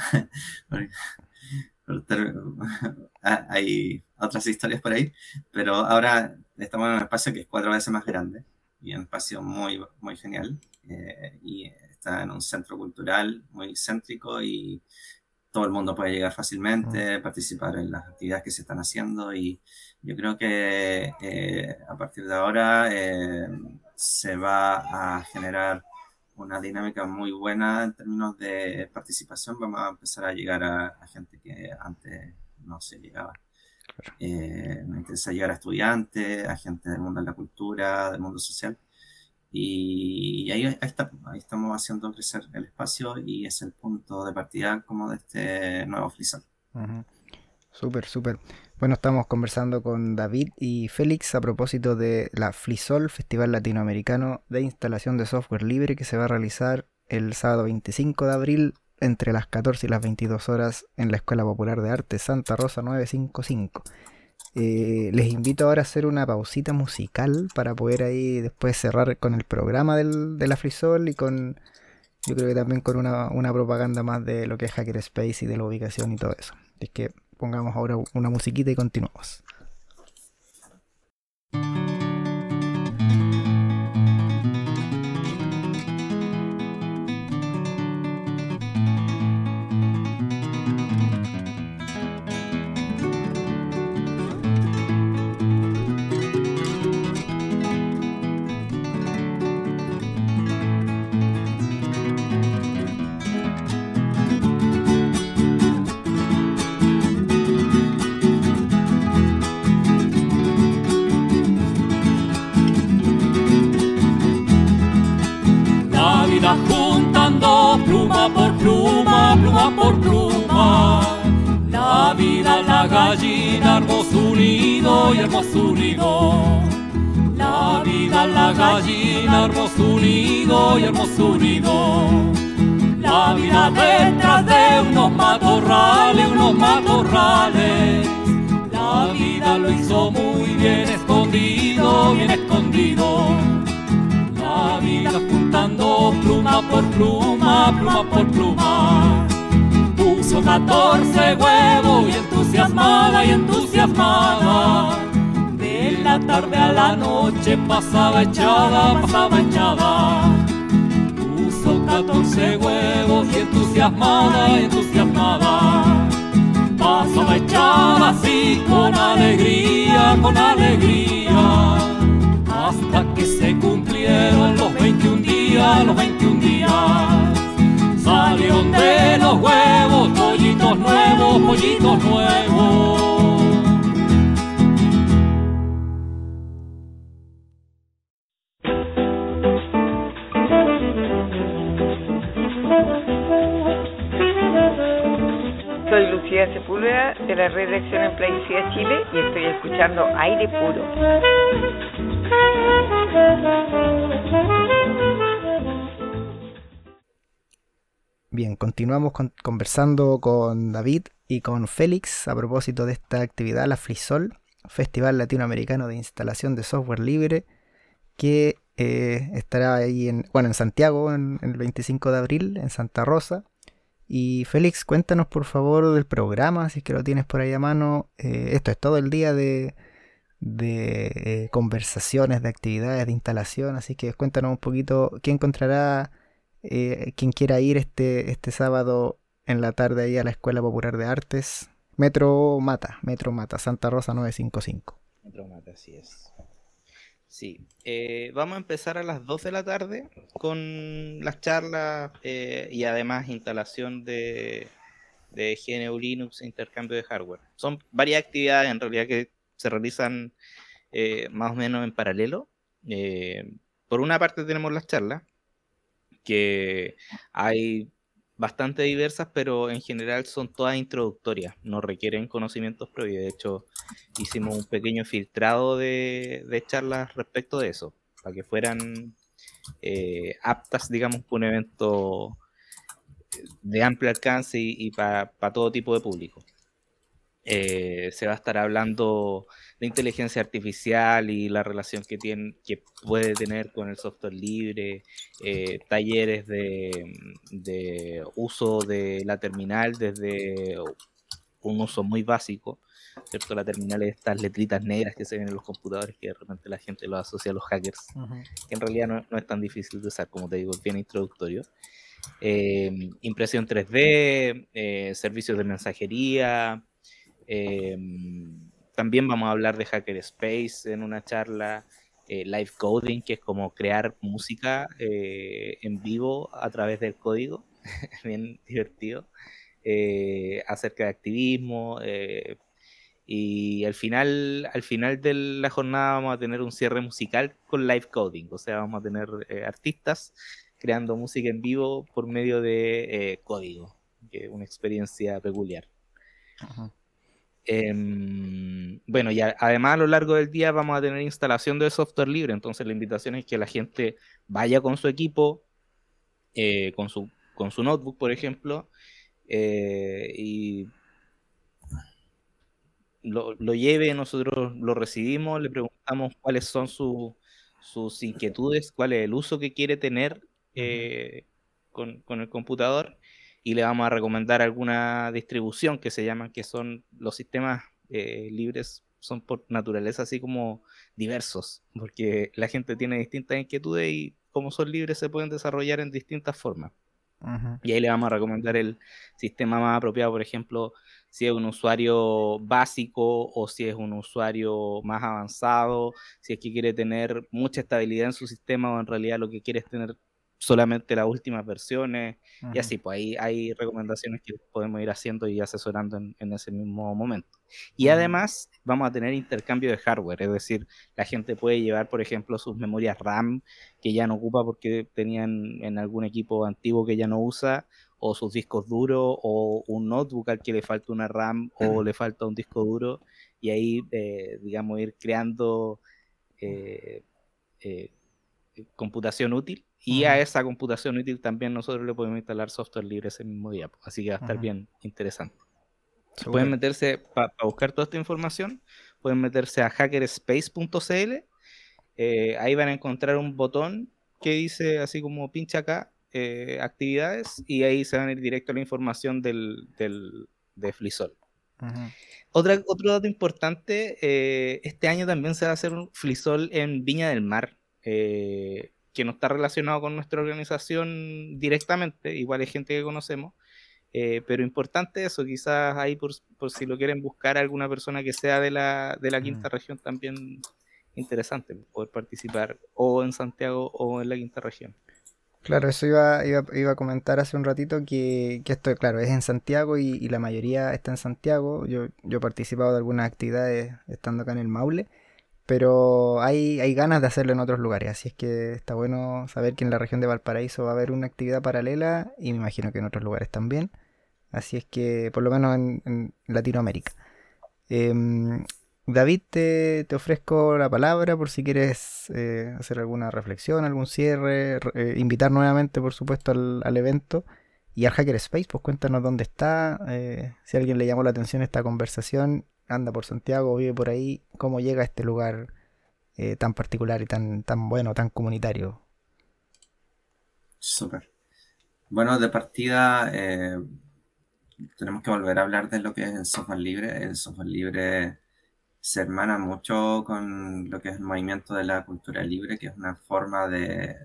Hay otras historias por ahí, pero ahora estamos en un espacio que es 4 veces más grande y un espacio muy, muy genial, y está en un centro cultural muy céntrico y todo el mundo puede llegar fácilmente, participar en las actividades que se están haciendo, y yo creo que a partir de ahora se va a generar una dinámica muy buena en términos de participación. Vamos a empezar a llegar a gente que antes no se llegaba. Nos interesa llegar a estudiantes, a gente del mundo de la cultura, del mundo social. Y ahí estamos haciendo crecer el espacio y es el punto de partida como de este nuevo FLISOL. Súper, súper. Bueno, estamos conversando con David y Félix a propósito de la FLISOL, Festival Latinoamericano de Instalación de Software Libre, que se va a realizar el sábado 25 de abril entre las 14 y las 22 horas en la Escuela Popular de Arte Santa Rosa 955. Les invito ahora a hacer una pausita musical para poder ahí después cerrar con el programa de la FLISOL y con, yo creo que también con una propaganda más de lo que es Hackerspace y de la ubicación y todo eso. Es que pongamos ahora una musiquita y continuamos. Juntando pluma por pluma, pluma por pluma. La vida, la gallina, armó su nido y armó su nido. La vida, la gallina, armó su nido y armó su nido. La vida detrás de unos matorrales, unos matorrales. La vida lo hizo muy bien escondido, bien escondido. La vida juntando pluma por pluma, pluma por pluma. Puso 14 huevos y entusiasmada, y entusiasmada. De la tarde a la noche pasaba echada, pasaba echada. Puso 14 huevos y entusiasmada, y entusiasmada. Pasaba echada así con alegría, con alegría. Hasta que se cumplieron los 21 días, los 21 días. Salieron de los huevos pollitos nuevos, pollitos nuevos. Soy Lucía Sepúlveda de la Red de Acción en Plaguicida Chile y estoy escuchando Aire Puro. Bien, continuamos conversando con David y con Félix a propósito de esta actividad, la FLISOL, Festival Latinoamericano de Instalación de Software Libre, que estará ahí en Santiago en el 25 de abril, en Santa Rosa. Y Félix, cuéntanos por favor del programa, si es que lo tienes por ahí a mano. Esto es todo el día de conversaciones, de actividades, de instalación, así que cuéntanos un poquito qué encontrará quien quiera ir este sábado en la tarde ahí a la Escuela Popular de Artes, Metro Mata, Santa Rosa 955. Metro Mata, así es. Sí, vamos a empezar a las 2 de la tarde con las charlas y además instalación de GNU Linux e intercambio de hardware. Son varias actividades en realidad que se realizan más o menos en paralelo. Por una parte tenemos las charlas, que hay bastante diversas, pero en general son todas introductorias, no requieren conocimientos previos. De hecho, hicimos un pequeño filtrado de charlas respecto de eso, para que fueran aptas, digamos, para un evento de amplio alcance y para todo tipo de público. Se va a estar hablando de inteligencia artificial y la relación que puede tener con el software libre, talleres de uso de la terminal desde un uso muy básico, ¿cierto? La terminal es estas letritas negras que se ven en los computadores que de repente la gente lo asocia a los hackers, que en realidad no es tan difícil de usar, como te digo, es bien introductorio. Impresión 3D, servicios de mensajería. También vamos a hablar de Hackerspace en una charla, live coding, que es como crear música en vivo a través del código, bien divertido, acerca de activismo, Y al final de la jornada vamos a tener un cierre musical con live coding, o sea, vamos a tener artistas creando música en vivo por medio de código, que es una experiencia peculiar. Ajá. Bueno, y además a lo largo del día vamos a tener instalación de software libre, entonces la invitación es que la gente vaya con su equipo, con su notebook, por ejemplo, y lo lleve, nosotros lo recibimos, le preguntamos cuáles son sus inquietudes, cuál es el uso que quiere tener con el computador, y le vamos a recomendar alguna distribución que se llaman, que son los sistemas libres, son por naturaleza así como diversos, porque la gente tiene distintas inquietudes y como son libres se pueden desarrollar en distintas formas. Ajá. Y ahí le vamos a recomendar el sistema más apropiado, por ejemplo, si es un usuario básico o si es un usuario más avanzado, si es que quiere tener mucha estabilidad en su sistema o en realidad lo que quiere es tener solamente las últimas versiones. Ajá. Y así, pues ahí hay recomendaciones que podemos ir haciendo y asesorando en ese mismo momento. Y además vamos a tener intercambio de hardware, es decir, la gente puede llevar, por ejemplo, sus memorias RAM que ya no ocupa porque tenían en algún equipo antiguo que ya no usa, o sus discos duros, o un notebook al que le falta una RAM o le falta un disco duro, y ahí, digamos, ir creando computación útil, y a esa computación útil también nosotros le podemos instalar software libre ese mismo día, así que va a estar bien interesante. Super. Pueden meterse, para buscar toda esta información, pueden meterse a hackerspace.cl, ahí van a encontrar un botón que dice así como pincha acá, actividades, y ahí se van a ir directo a la información de FLISOL. Ajá. Otro dato importante, este año también se va a hacer un FLISOL en Viña del Mar, que no está relacionado con nuestra organización directamente, igual hay gente que conocemos, pero importante eso, quizás ahí por si lo quieren buscar alguna persona que sea de la quinta región, también interesante poder participar o en Santiago o en la quinta región. Claro, eso iba a comentar hace un ratito que esto, claro, es en Santiago y la mayoría está en Santiago. Yo he participado de algunas actividades estando acá en el Maule, pero hay ganas de hacerlo en otros lugares, así es que está bueno saber que en la región de Valparaíso va a haber una actividad paralela y me imagino que en otros lugares también, así es que por lo menos en Latinoamérica. David, te ofrezco la palabra por si quieres hacer alguna reflexión, algún cierre, invitar nuevamente por supuesto al evento y al Hackerspace, pues cuéntanos dónde está, si a alguien le llamó la atención esta conversación, anda por Santiago, vive por ahí, cómo llega a este lugar tan particular y tan bueno, tan comunitario. Súper. Bueno, de partida tenemos que volver a hablar de lo que es el software libre. El software libre se hermana mucho con lo que es el movimiento de la cultura libre, que es una forma de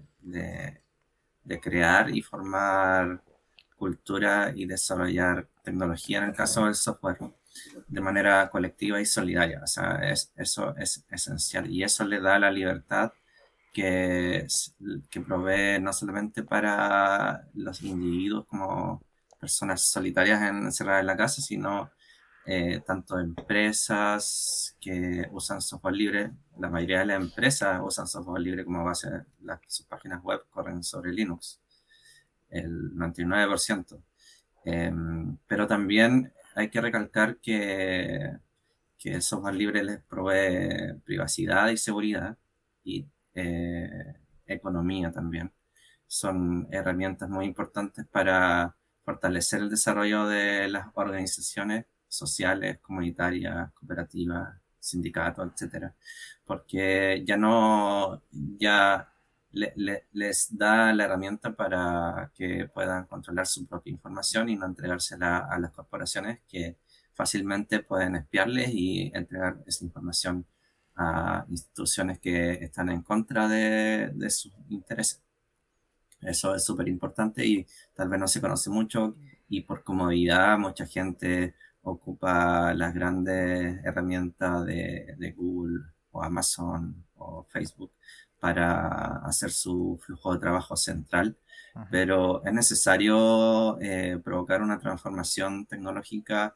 crear y formar cultura y desarrollar tecnología, en el caso del software, de manera colectiva y solidaria. O sea, eso es esencial y eso le da la libertad que provee no solamente para los individuos como personas solitarias encerradas en la casa, sino tanto empresas que usan software libre. La mayoría de las empresas usan software libre como base, sus páginas web corren sobre Linux, el 99%. Pero también hay que recalcar que el software libre les provee privacidad y seguridad y economía también. Son herramientas muy importantes para fortalecer el desarrollo de las organizaciones sociales, comunitarias, cooperativas, sindicatos, etcétera, porque ya les da la herramienta para que puedan controlar su propia información y no entregársela a las corporaciones que fácilmente pueden espiarles y entregar esa información a instituciones que están en contra de sus intereses. Eso es súper importante y tal vez no se conoce mucho, y por comodidad mucha gente ocupa las grandes herramientas de Google o Amazon o Facebook para hacer su flujo de trabajo central. Pero es necesario provocar una transformación tecnológica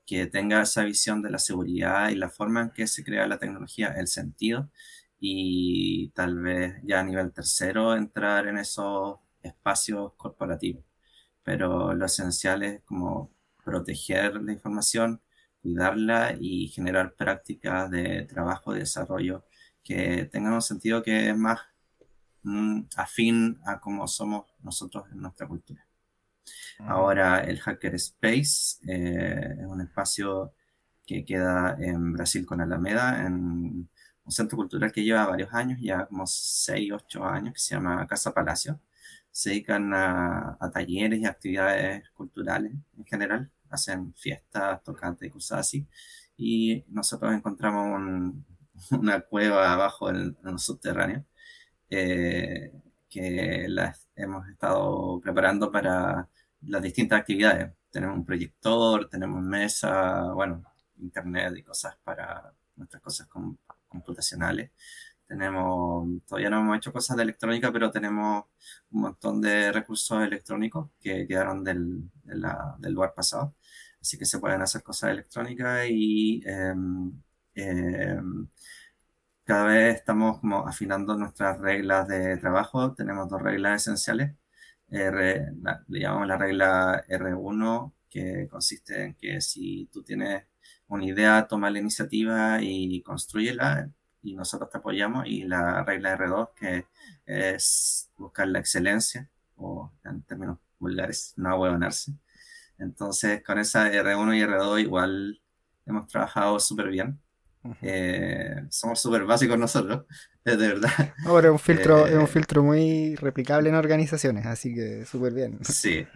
que tenga esa visión de la seguridad y la forma en que se crea la tecnología, el sentido, y tal vez ya a nivel tercero entrar en esos espacios corporativos. Pero lo esencial es como proteger la información, cuidarla y generar prácticas de trabajo, de desarrollo que tengan un sentido que es más afín a cómo somos nosotros en nuestra cultura. Ahora el Hackerspace es un espacio que queda en Brasil con Alameda, en un centro cultural que lleva varios años, ya como 6, 8 años, que se llama Casa Palacio. Se dedican a talleres y actividades culturales en general, hacen fiestas, tocantes y cosas así. Y nosotros encontramos una cueva abajo en el subterráneo que las hemos estado preparando para las distintas actividades. Tenemos un proyector, tenemos mesa, bueno, internet y cosas para nuestras cosas computacionales. Todavía no hemos hecho cosas de electrónica, pero tenemos un montón de recursos electrónicos que quedaron del lugar pasado. Así que se pueden hacer cosas electrónicas y cada vez estamos como afinando nuestras reglas de trabajo. Tenemos 2 reglas esenciales. Le llamamos la regla R1, que consiste en que si tú tienes una idea, toma la iniciativa y construyela, y nosotros te apoyamos. Y la regla R2, que es buscar la excelencia, o en términos vulgares, no ahueonarse. Entonces, con esa R1 y R2 igual hemos trabajado súper bien. Somos súper básicos nosotros, de verdad. Ahora es un filtro muy replicable en organizaciones, así que súper bien. Sí.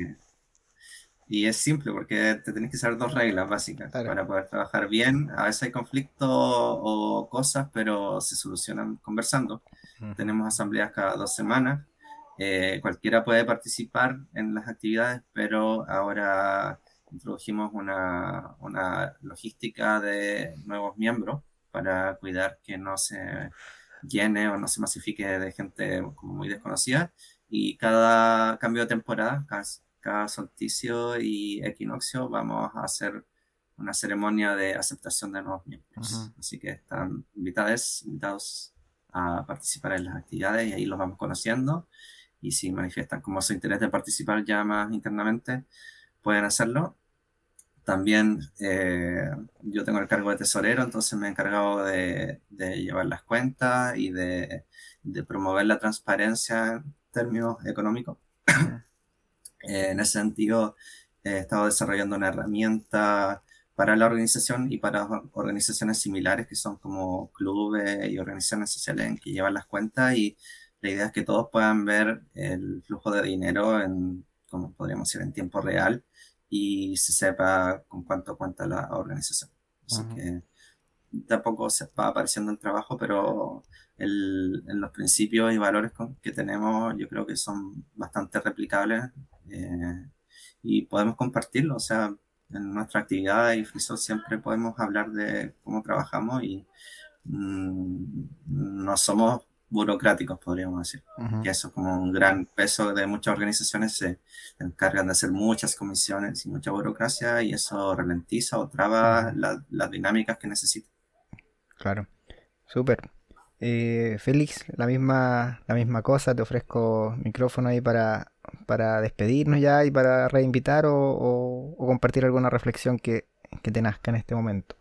Y es simple porque te tenés que saber 2 reglas básicas para poder trabajar bien. A veces hay conflictos o cosas, pero se solucionan conversando. Tenemos asambleas cada 2 semanas. Cualquiera puede participar en las actividades, pero ahora introdujimos una logística de nuevos miembros para cuidar que no se llene o no se masifique de gente como muy desconocida. Y cada cambio de temporada, cada solsticio y equinoccio, vamos a hacer una ceremonia de aceptación de nuevos miembros. Así que están invitados a participar en las actividades y ahí los vamos conociendo. Y si manifiestan como su interés de participar ya más internamente, pueden hacerlo. También yo tengo el cargo de tesorero, entonces me he encargado de llevar las cuentas y de promover la transparencia en términos económicos. En ese sentido, he estado desarrollando una herramienta para la organización y para organizaciones similares que son como clubes y organizaciones sociales en que llevan las cuentas, y la idea es que todos puedan ver el flujo de dinero como podríamos decir, en tiempo real, y se sepa con cuánto cuenta la organización. Así que tampoco se va apareciendo el trabajo, pero en los principios y valores que tenemos yo creo que son bastante replicables y podemos compartirlo. O sea, en nuestra actividad y FreeSol siempre podemos hablar de cómo trabajamos y no somos burocráticos, podríamos decir. Que eso es como un gran peso de muchas organizaciones, se encargan de hacer muchas comisiones y mucha burocracia, y eso ralentiza o traba las dinámicas que necesitan. Claro, súper. Félix, la misma cosa, te ofrezco micrófono ahí para despedirnos ya y para reinvitar o compartir alguna reflexión que te nazca en este momento.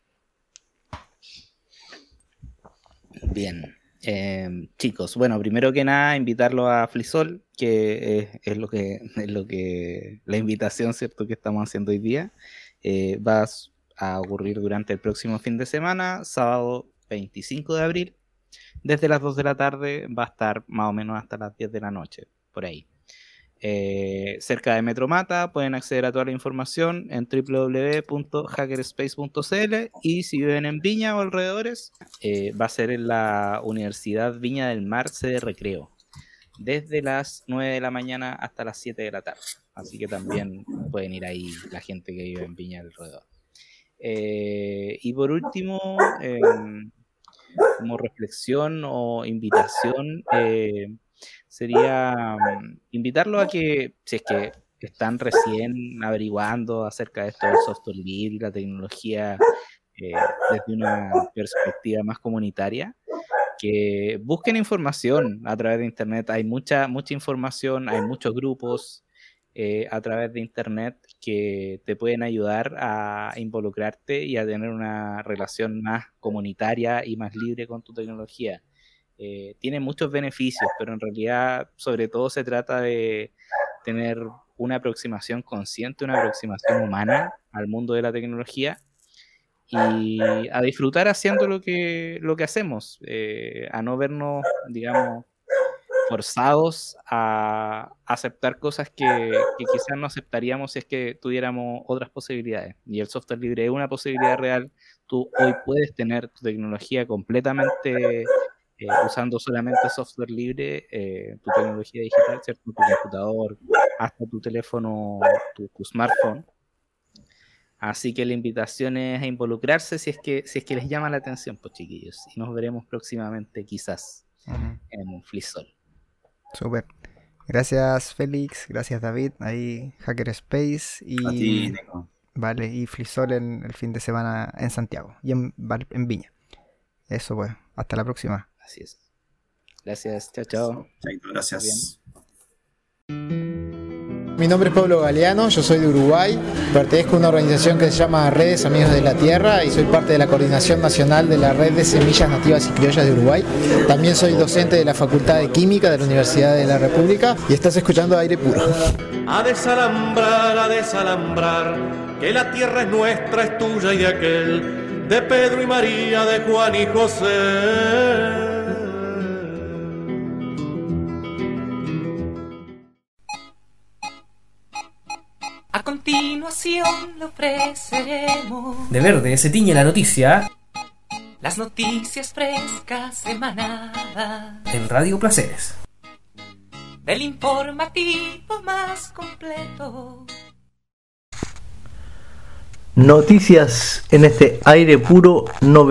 Bien. Chicos, bueno, primero que nada invitarlos a FreeSol, que es lo que la invitación, ¿cierto?, que estamos haciendo hoy día. Va a ocurrir durante el próximo fin de semana, sábado 25 de abril, desde las 2 de la tarde, va a estar más o menos hasta las 10 de la noche, por ahí. Cerca de Metro Mata, pueden acceder a toda la información en www.hackerspace.cl, y si viven en Viña o alrededores, va a ser en la Universidad Viña del Mar, sede Recreo, desde las 9 de la mañana hasta las 7 de la tarde, así que también pueden ir ahí la gente que vive en Viña alrededor. Y por último, como reflexión o invitación, sería invitarlo a que, si es que están recién averiguando acerca de esto del software libre y la tecnología desde una perspectiva más comunitaria, que busquen información a través de internet. Hay mucha información, hay muchos grupos a través de internet que te pueden ayudar a involucrarte y a tener una relación más comunitaria y más libre con tu tecnología. Tiene muchos beneficios, pero en realidad sobre todo se trata de tener una aproximación consciente, una aproximación humana al mundo de la tecnología y a disfrutar haciendo lo que hacemos, a no vernos, digamos, forzados a aceptar cosas que quizás no aceptaríamos si es que tuviéramos otras posibilidades. Y el software libre es una posibilidad real. Tú hoy puedes tener tu tecnología completamente usando solamente software libre, tu tecnología digital, ¿cierto? Tu computador, hasta tu teléfono, tu smartphone. Así que la invitación es a involucrarse si es que les llama la atención, pues, chiquillos. Y nos veremos próximamente, quizás, en Flisol. Súper. Gracias, Félix. Gracias, David. Ahí, Hackerspace. Y a ti, Nico. Vale, y Flisol en el fin de semana en Santiago y en Viña. Eso, pues. Hasta la próxima. Así es. Gracias. Chao, chao. Gracias. Mi nombre es Pablo Galeano, yo soy de Uruguay, pertenezco a una organización que se llama Redes Amigos de la Tierra y soy parte de la Coordinación Nacional de la Red de Semillas Nativas y Criollas de Uruguay. También soy docente de la Facultad de Química de la Universidad de la República y estás escuchando Aire Puro. A desalambrar, que la tierra es nuestra, es tuya y de aquel, de Pedro y María, de Juan y José. A continuación le ofreceremos De verde se tiñe la noticia las noticias frescas semanadas en Radio Placeres. Del informativo más completo. Noticias en este Aire Puro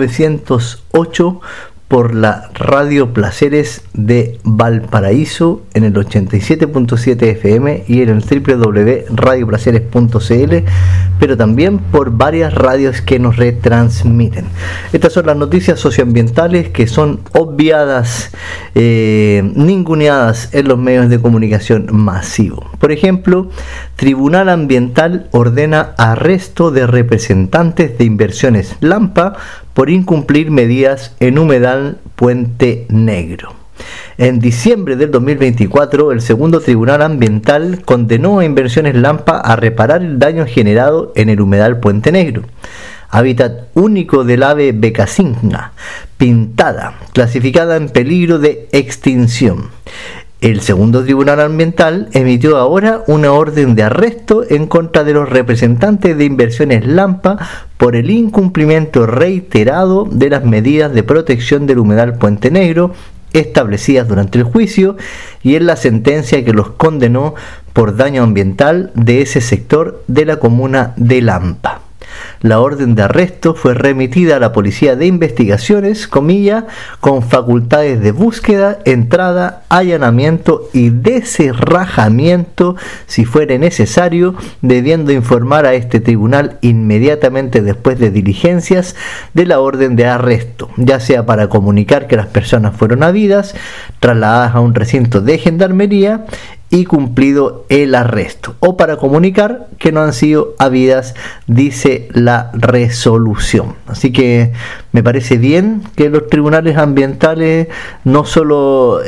908 por la Radio Placeres de Valparaíso en el 87.7 FM y en el www.radioplaceres.cl, pero también por varias radios que nos retransmiten. Estas son las noticias socioambientales que son obviadas, ninguneadas en los medios de comunicación masivos. Por ejemplo, Tribunal Ambiental ordena arresto de representantes de Inversiones Lampa por incumplir medidas en humedal Puente Negro. En diciembre del 2024, el segundo Tribunal Ambiental condenó a Inversiones Lampa a reparar el daño generado en el humedal Puente Negro, hábitat único del ave becasina pintada, clasificada en peligro de extinción. El segundo Tribunal Ambiental emitió ahora una orden de arresto en contra de los representantes de Inversiones Lampa por el incumplimiento reiterado de las medidas de protección del humedal Puente Negro establecidas durante el juicio y en la sentencia que los condenó por daño ambiental de ese sector de la comuna de Lampa. La orden de arresto fue remitida a la Policía de Investigaciones, con facultades de búsqueda, entrada, allanamiento y descerrajamiento si fuere necesario, debiendo informar a este tribunal inmediatamente después de diligencias de la orden de arresto, ya sea para comunicar que las personas fueron habidas, trasladadas a un recinto de gendarmería y cumplido el arresto, o para comunicar que no han sido habidas, dice la resolución. Así que me parece bien que los tribunales ambientales no solo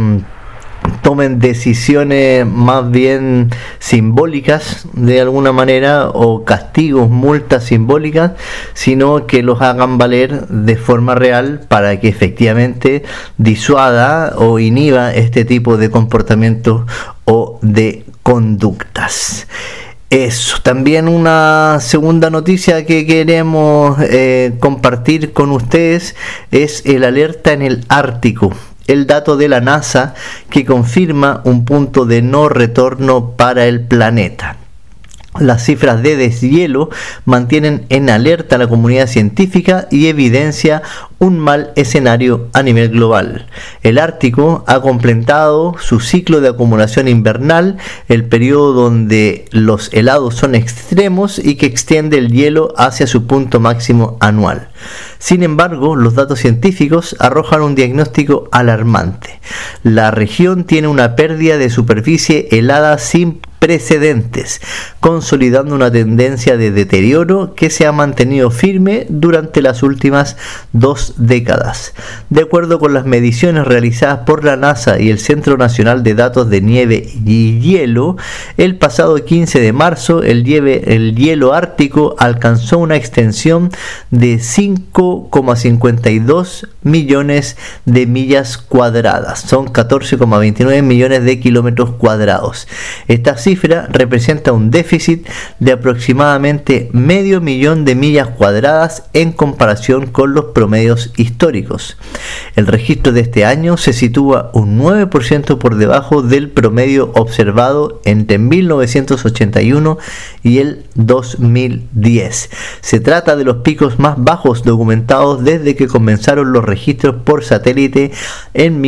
tomen decisiones más bien simbólicas de alguna manera, o castigos, multas simbólicas, sino que los hagan valer de forma real para que efectivamente disuada o inhiba este tipo de comportamientos o de conductas. Eso, también una segunda noticia que queremos compartir con ustedes es el alerta en el Ártico. El dato de la NASA que confirma un punto de no retorno para el planeta. Las cifras de deshielo mantienen en alerta a la comunidad científica y evidencia un mal escenario a nivel global. El Ártico ha completado su ciclo de acumulación invernal, el periodo donde los helados son extremos y que extiende el hielo hacia su punto máximo anual. Sin embargo, los datos científicos arrojan un diagnóstico alarmante. La región tiene una pérdida de superficie helada sin precedentes, consolidando una tendencia de deterioro que se ha mantenido firme durante las últimas 2 décadas. De acuerdo con las mediciones realizadas por la NASA y el Centro Nacional de Datos de Nieve y Hielo, el pasado 15 de marzo el hielo ártico alcanzó una extensión de 5,52 millones de millas cuadradas, son 14,29 millones de kilómetros cuadrados. Esta cifra representa un déficit de aproximadamente medio millón de millas cuadradas en comparación con los promedios históricos. El registro de este año se sitúa un 9% por debajo del promedio observado entre 1981 y el 2010. Se trata de los picos más bajos documentados desde que comenzaron los registros por satélite en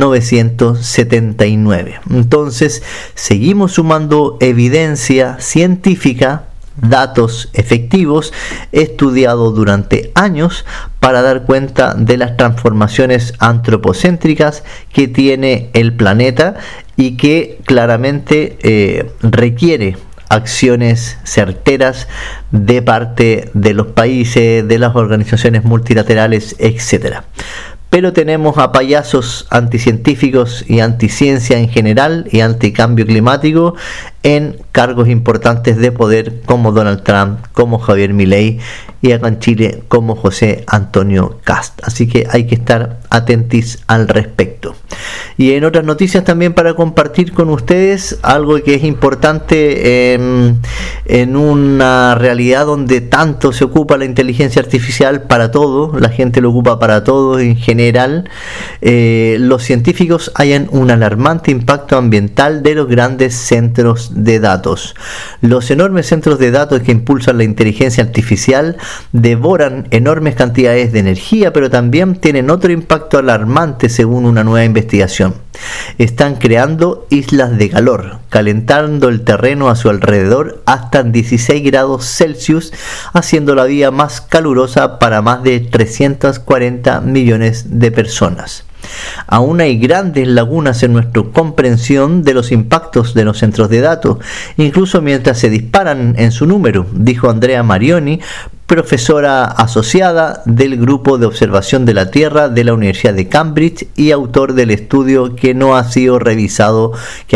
1979. Entonces, seguimos sumando evidencia científica, datos efectivos estudiados durante años para dar cuenta de las transformaciones antropocéntricas que tiene el planeta y que claramente requiere acciones certeras de parte de los países, de las organizaciones multilaterales, etcétera. Pero tenemos a payasos anticientíficos y anticiencia en general y anticambio climático en cargos importantes de poder como Donald Trump, como Javier Milei y acá en Chile como José Antonio Kast. Así que hay que estar atentos al respecto. Y en otras noticias también para compartir con ustedes algo que es importante en una realidad donde tanto se ocupa la inteligencia artificial para todo, la gente lo ocupa para todo en general. Los científicos hallan un alarmante impacto ambiental de los grandes centros de datos. Los enormes centros de datos que impulsan la inteligencia artificial devoran enormes cantidades de energía, pero también tienen otro impacto alarmante según una nueva investigación. Están creando islas de calor, calentando el terreno a su alrededor hasta 16 grados Celsius, haciendo la vida más calurosa para más de 340 millones de personas. Aún hay grandes lagunas en nuestra comprensión de los impactos de los centros de datos, incluso mientras se disparan en su número, dijo Andrea Marioni, profesora asociada del Grupo de Observación de la Tierra de la Universidad de Cambridge y autor del estudio que aún no ha sido revisado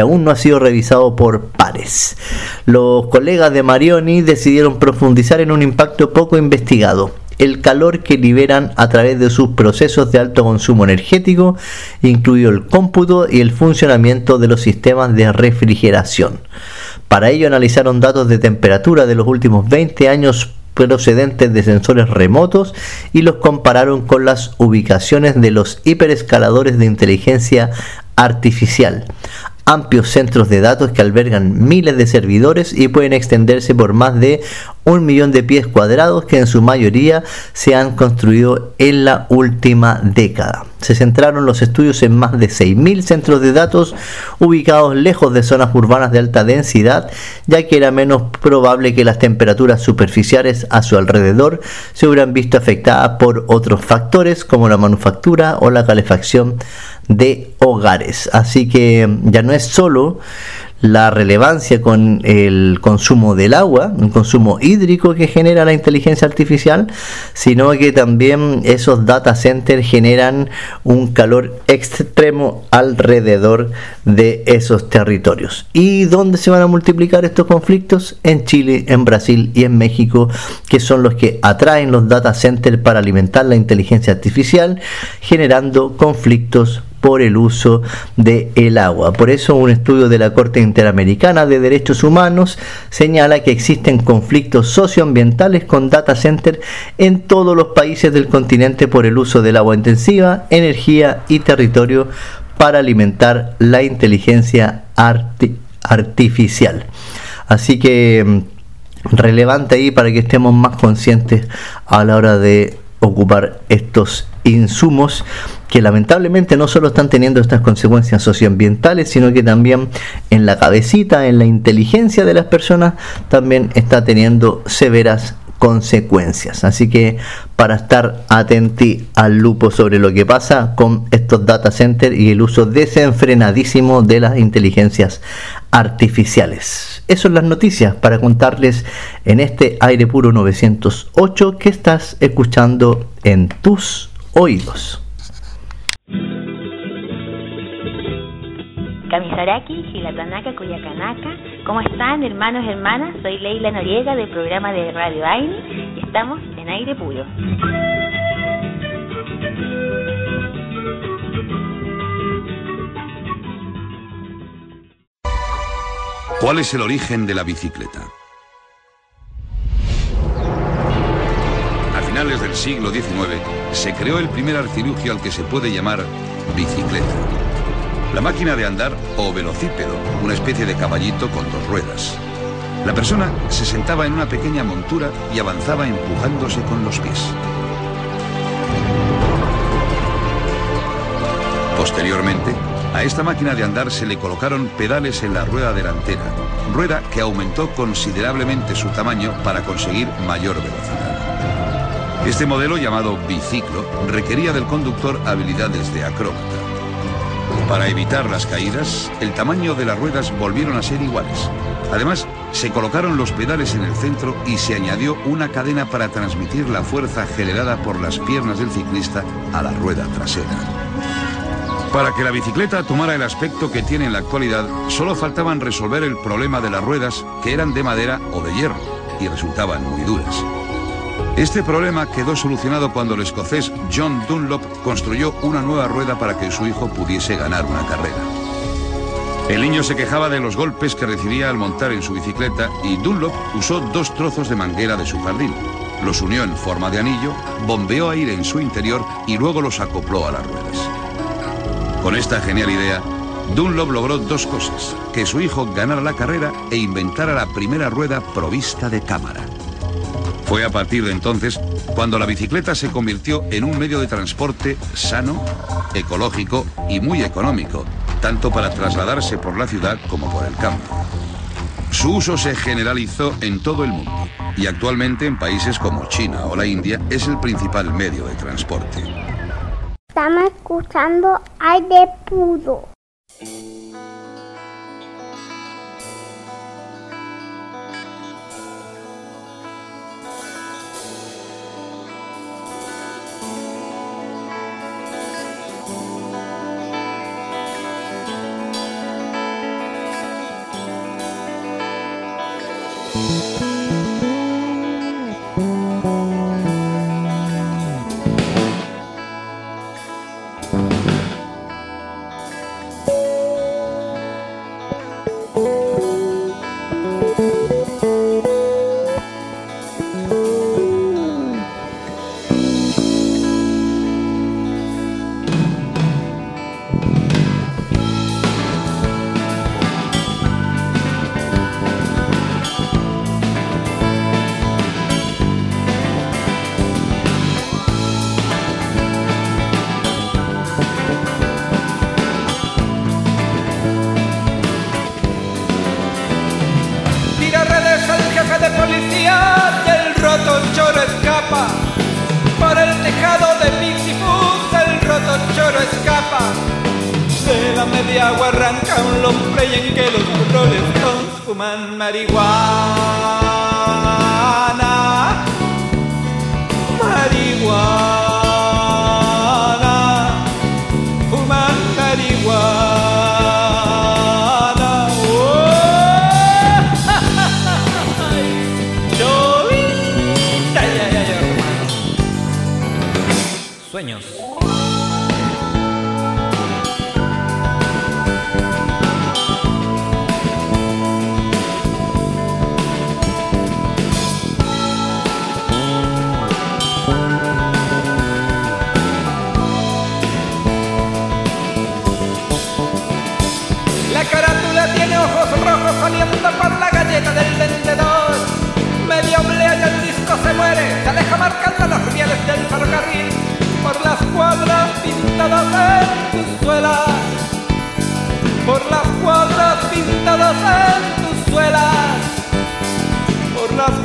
por pares. Los colegas de Marioni decidieron profundizar en un impacto poco investigado: el calor que liberan a través de sus procesos de alto consumo energético, incluido el cómputo y el funcionamiento de los sistemas de refrigeración. Para ello analizaron datos de temperatura de los últimos 20 años procedentes de sensores remotos y los compararon con las ubicaciones de los hiperescaladores de inteligencia artificial, amplios centros de datos que albergan miles de servidores y pueden extenderse por más de 1 millón de pies cuadrados, que en su mayoría se han construido en la última década. Se centraron los estudios en más de 6.000 centros de datos ubicados lejos de zonas urbanas de alta densidad, ya que era menos probable que las temperaturas superficiales a su alrededor se hubieran visto afectadas por otros factores como la manufactura o la calefacción de hogares. Así que ya no es solo la relevancia con el consumo del agua, el consumo hídrico que genera la inteligencia artificial, sino que también esos data centers generan un calor extremo alrededor de esos territorios. ¿Y dónde se van a multiplicar estos conflictos? En Chile, en Brasil y en México, que son los que atraen los data centers para alimentar la inteligencia artificial, generando conflictos por el uso del agua. Por eso un estudio de la Corte Interamericana de Derechos Humanos señala que existen conflictos socioambientales con data centers en todos los países del continente por el uso del agua intensiva, energía y territorio para alimentar la inteligencia artificial. Así que relevante ahí para que estemos más conscientes a la hora de ocupar estos insumos que lamentablemente no solo están teniendo estas consecuencias socioambientales, sino que también en la cabecita, en la inteligencia de las personas, también está teniendo severas consecuencias. Así que para estar atenti al lupo sobre lo que pasa con estos data centers y el uso desenfrenadísimo de las inteligencias artificiales. Eso son las noticias para contarles en este Aire Puro 908 que estás escuchando en tus oídos. Kamisaraki, Hilatanaka, Cuyacanaka. ¿Cómo están, hermanos y hermanas? Soy Leila Noriega del programa de Radio Aini y estamos en Aire Puro. ¿Cuál es el origen de la bicicleta? A finales del siglo XIX se creó el primer artilugio al que se puede llamar bicicleta. La máquina de andar o velocípedo, una especie de caballito con dos ruedas. La persona se sentaba en una pequeña montura y avanzaba empujándose con los pies. Posteriormente, a esta máquina de andar se le colocaron pedales en la rueda delantera, rueda que aumentó considerablemente su tamaño para conseguir mayor velocidad. Este modelo, llamado biciclo, requería del conductor habilidades de acróbata. Para evitar las caídas, el tamaño de las ruedas volvieron a ser iguales. Además, se colocaron los pedales en el centro y se añadió una cadena para transmitir la fuerza generada por las piernas del ciclista a la rueda trasera. Para que la bicicleta tomara el aspecto que tiene en la actualidad, solo faltaban resolver el problema de las ruedas, que eran de madera o de hierro, y resultaban muy duras. Este problema quedó solucionado cuando el escocés John Dunlop construyó una nueva rueda para que su hijo pudiese ganar una carrera. El niño se quejaba de los golpes que recibía al montar en su bicicleta y Dunlop usó dos trozos de manguera de su jardín. Los unió en forma de anillo, bombeó aire en su interior y luego los acopló a las ruedas. Con esta genial idea, Dunlop logró dos cosas: que su hijo ganara la carrera e inventara la primera rueda provista de cámara. Fue a partir de entonces cuando la bicicleta se convirtió en un medio de transporte sano, ecológico y muy económico, tanto para trasladarse por la ciudad como por el campo. Su uso se generalizó en todo el mundo y actualmente en países como China o la India es el principal medio de transporte. Estamos escuchando Aire Puro.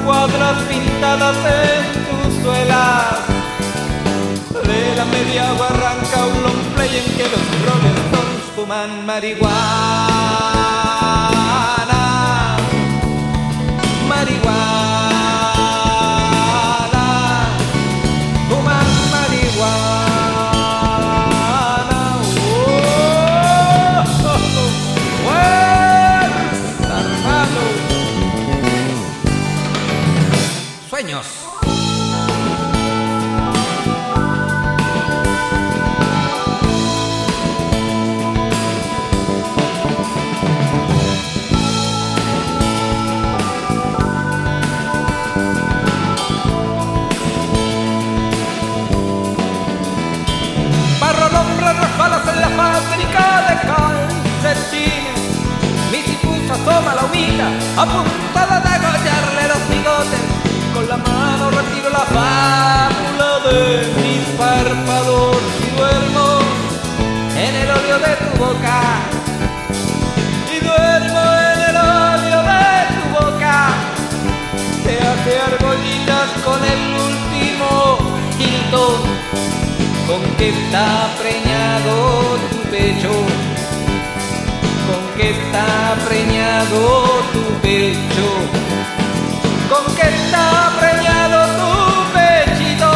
cuadras pintadas en tus suelas. De la media agua arranca un long play en que los Rolling Stones fuman marihuana. Marihuana, fuman marihuana. Fuerza, hermano. Sueños. Balas en la fábrica de calcetines. Mi sifucho asoma la humita a punto de degollarle los bigotes. Con la mano retiro la fábula de mis párpados y duermo en el óleo de tu boca. Y duermo en el óleo de tu boca. Te hace argollitas con el último quinto con que está preñado tu pecho, con que está preñado tu pecho, con que está preñado tu pechito.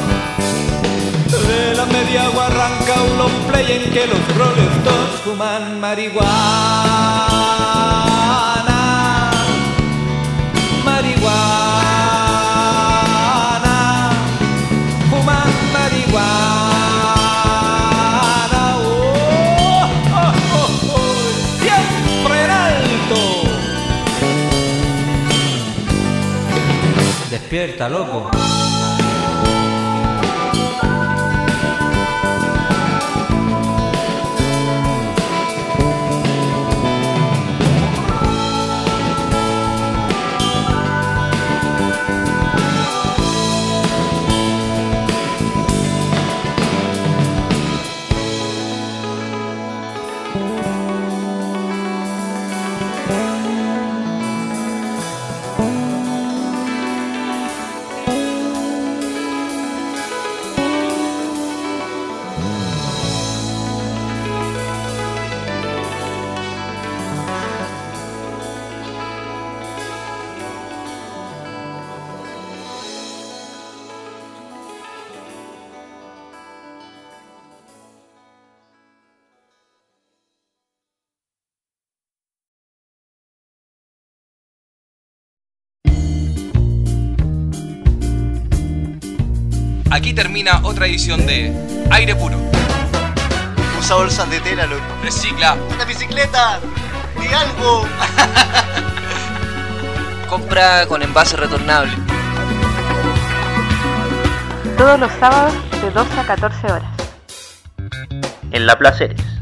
De la media agua arranca un long play en que los Rolling Stones fuman marihuana, marihuana, fuman marihuana. Despierta, loco. Aquí termina otra edición de Aire Puro. Usa bolsas de tela, loco. Recicla. ¡Una bicicleta! ¡Di algo! Compra con envase retornable. Todos los sábados de 12 a 14 horas. En La Placeres.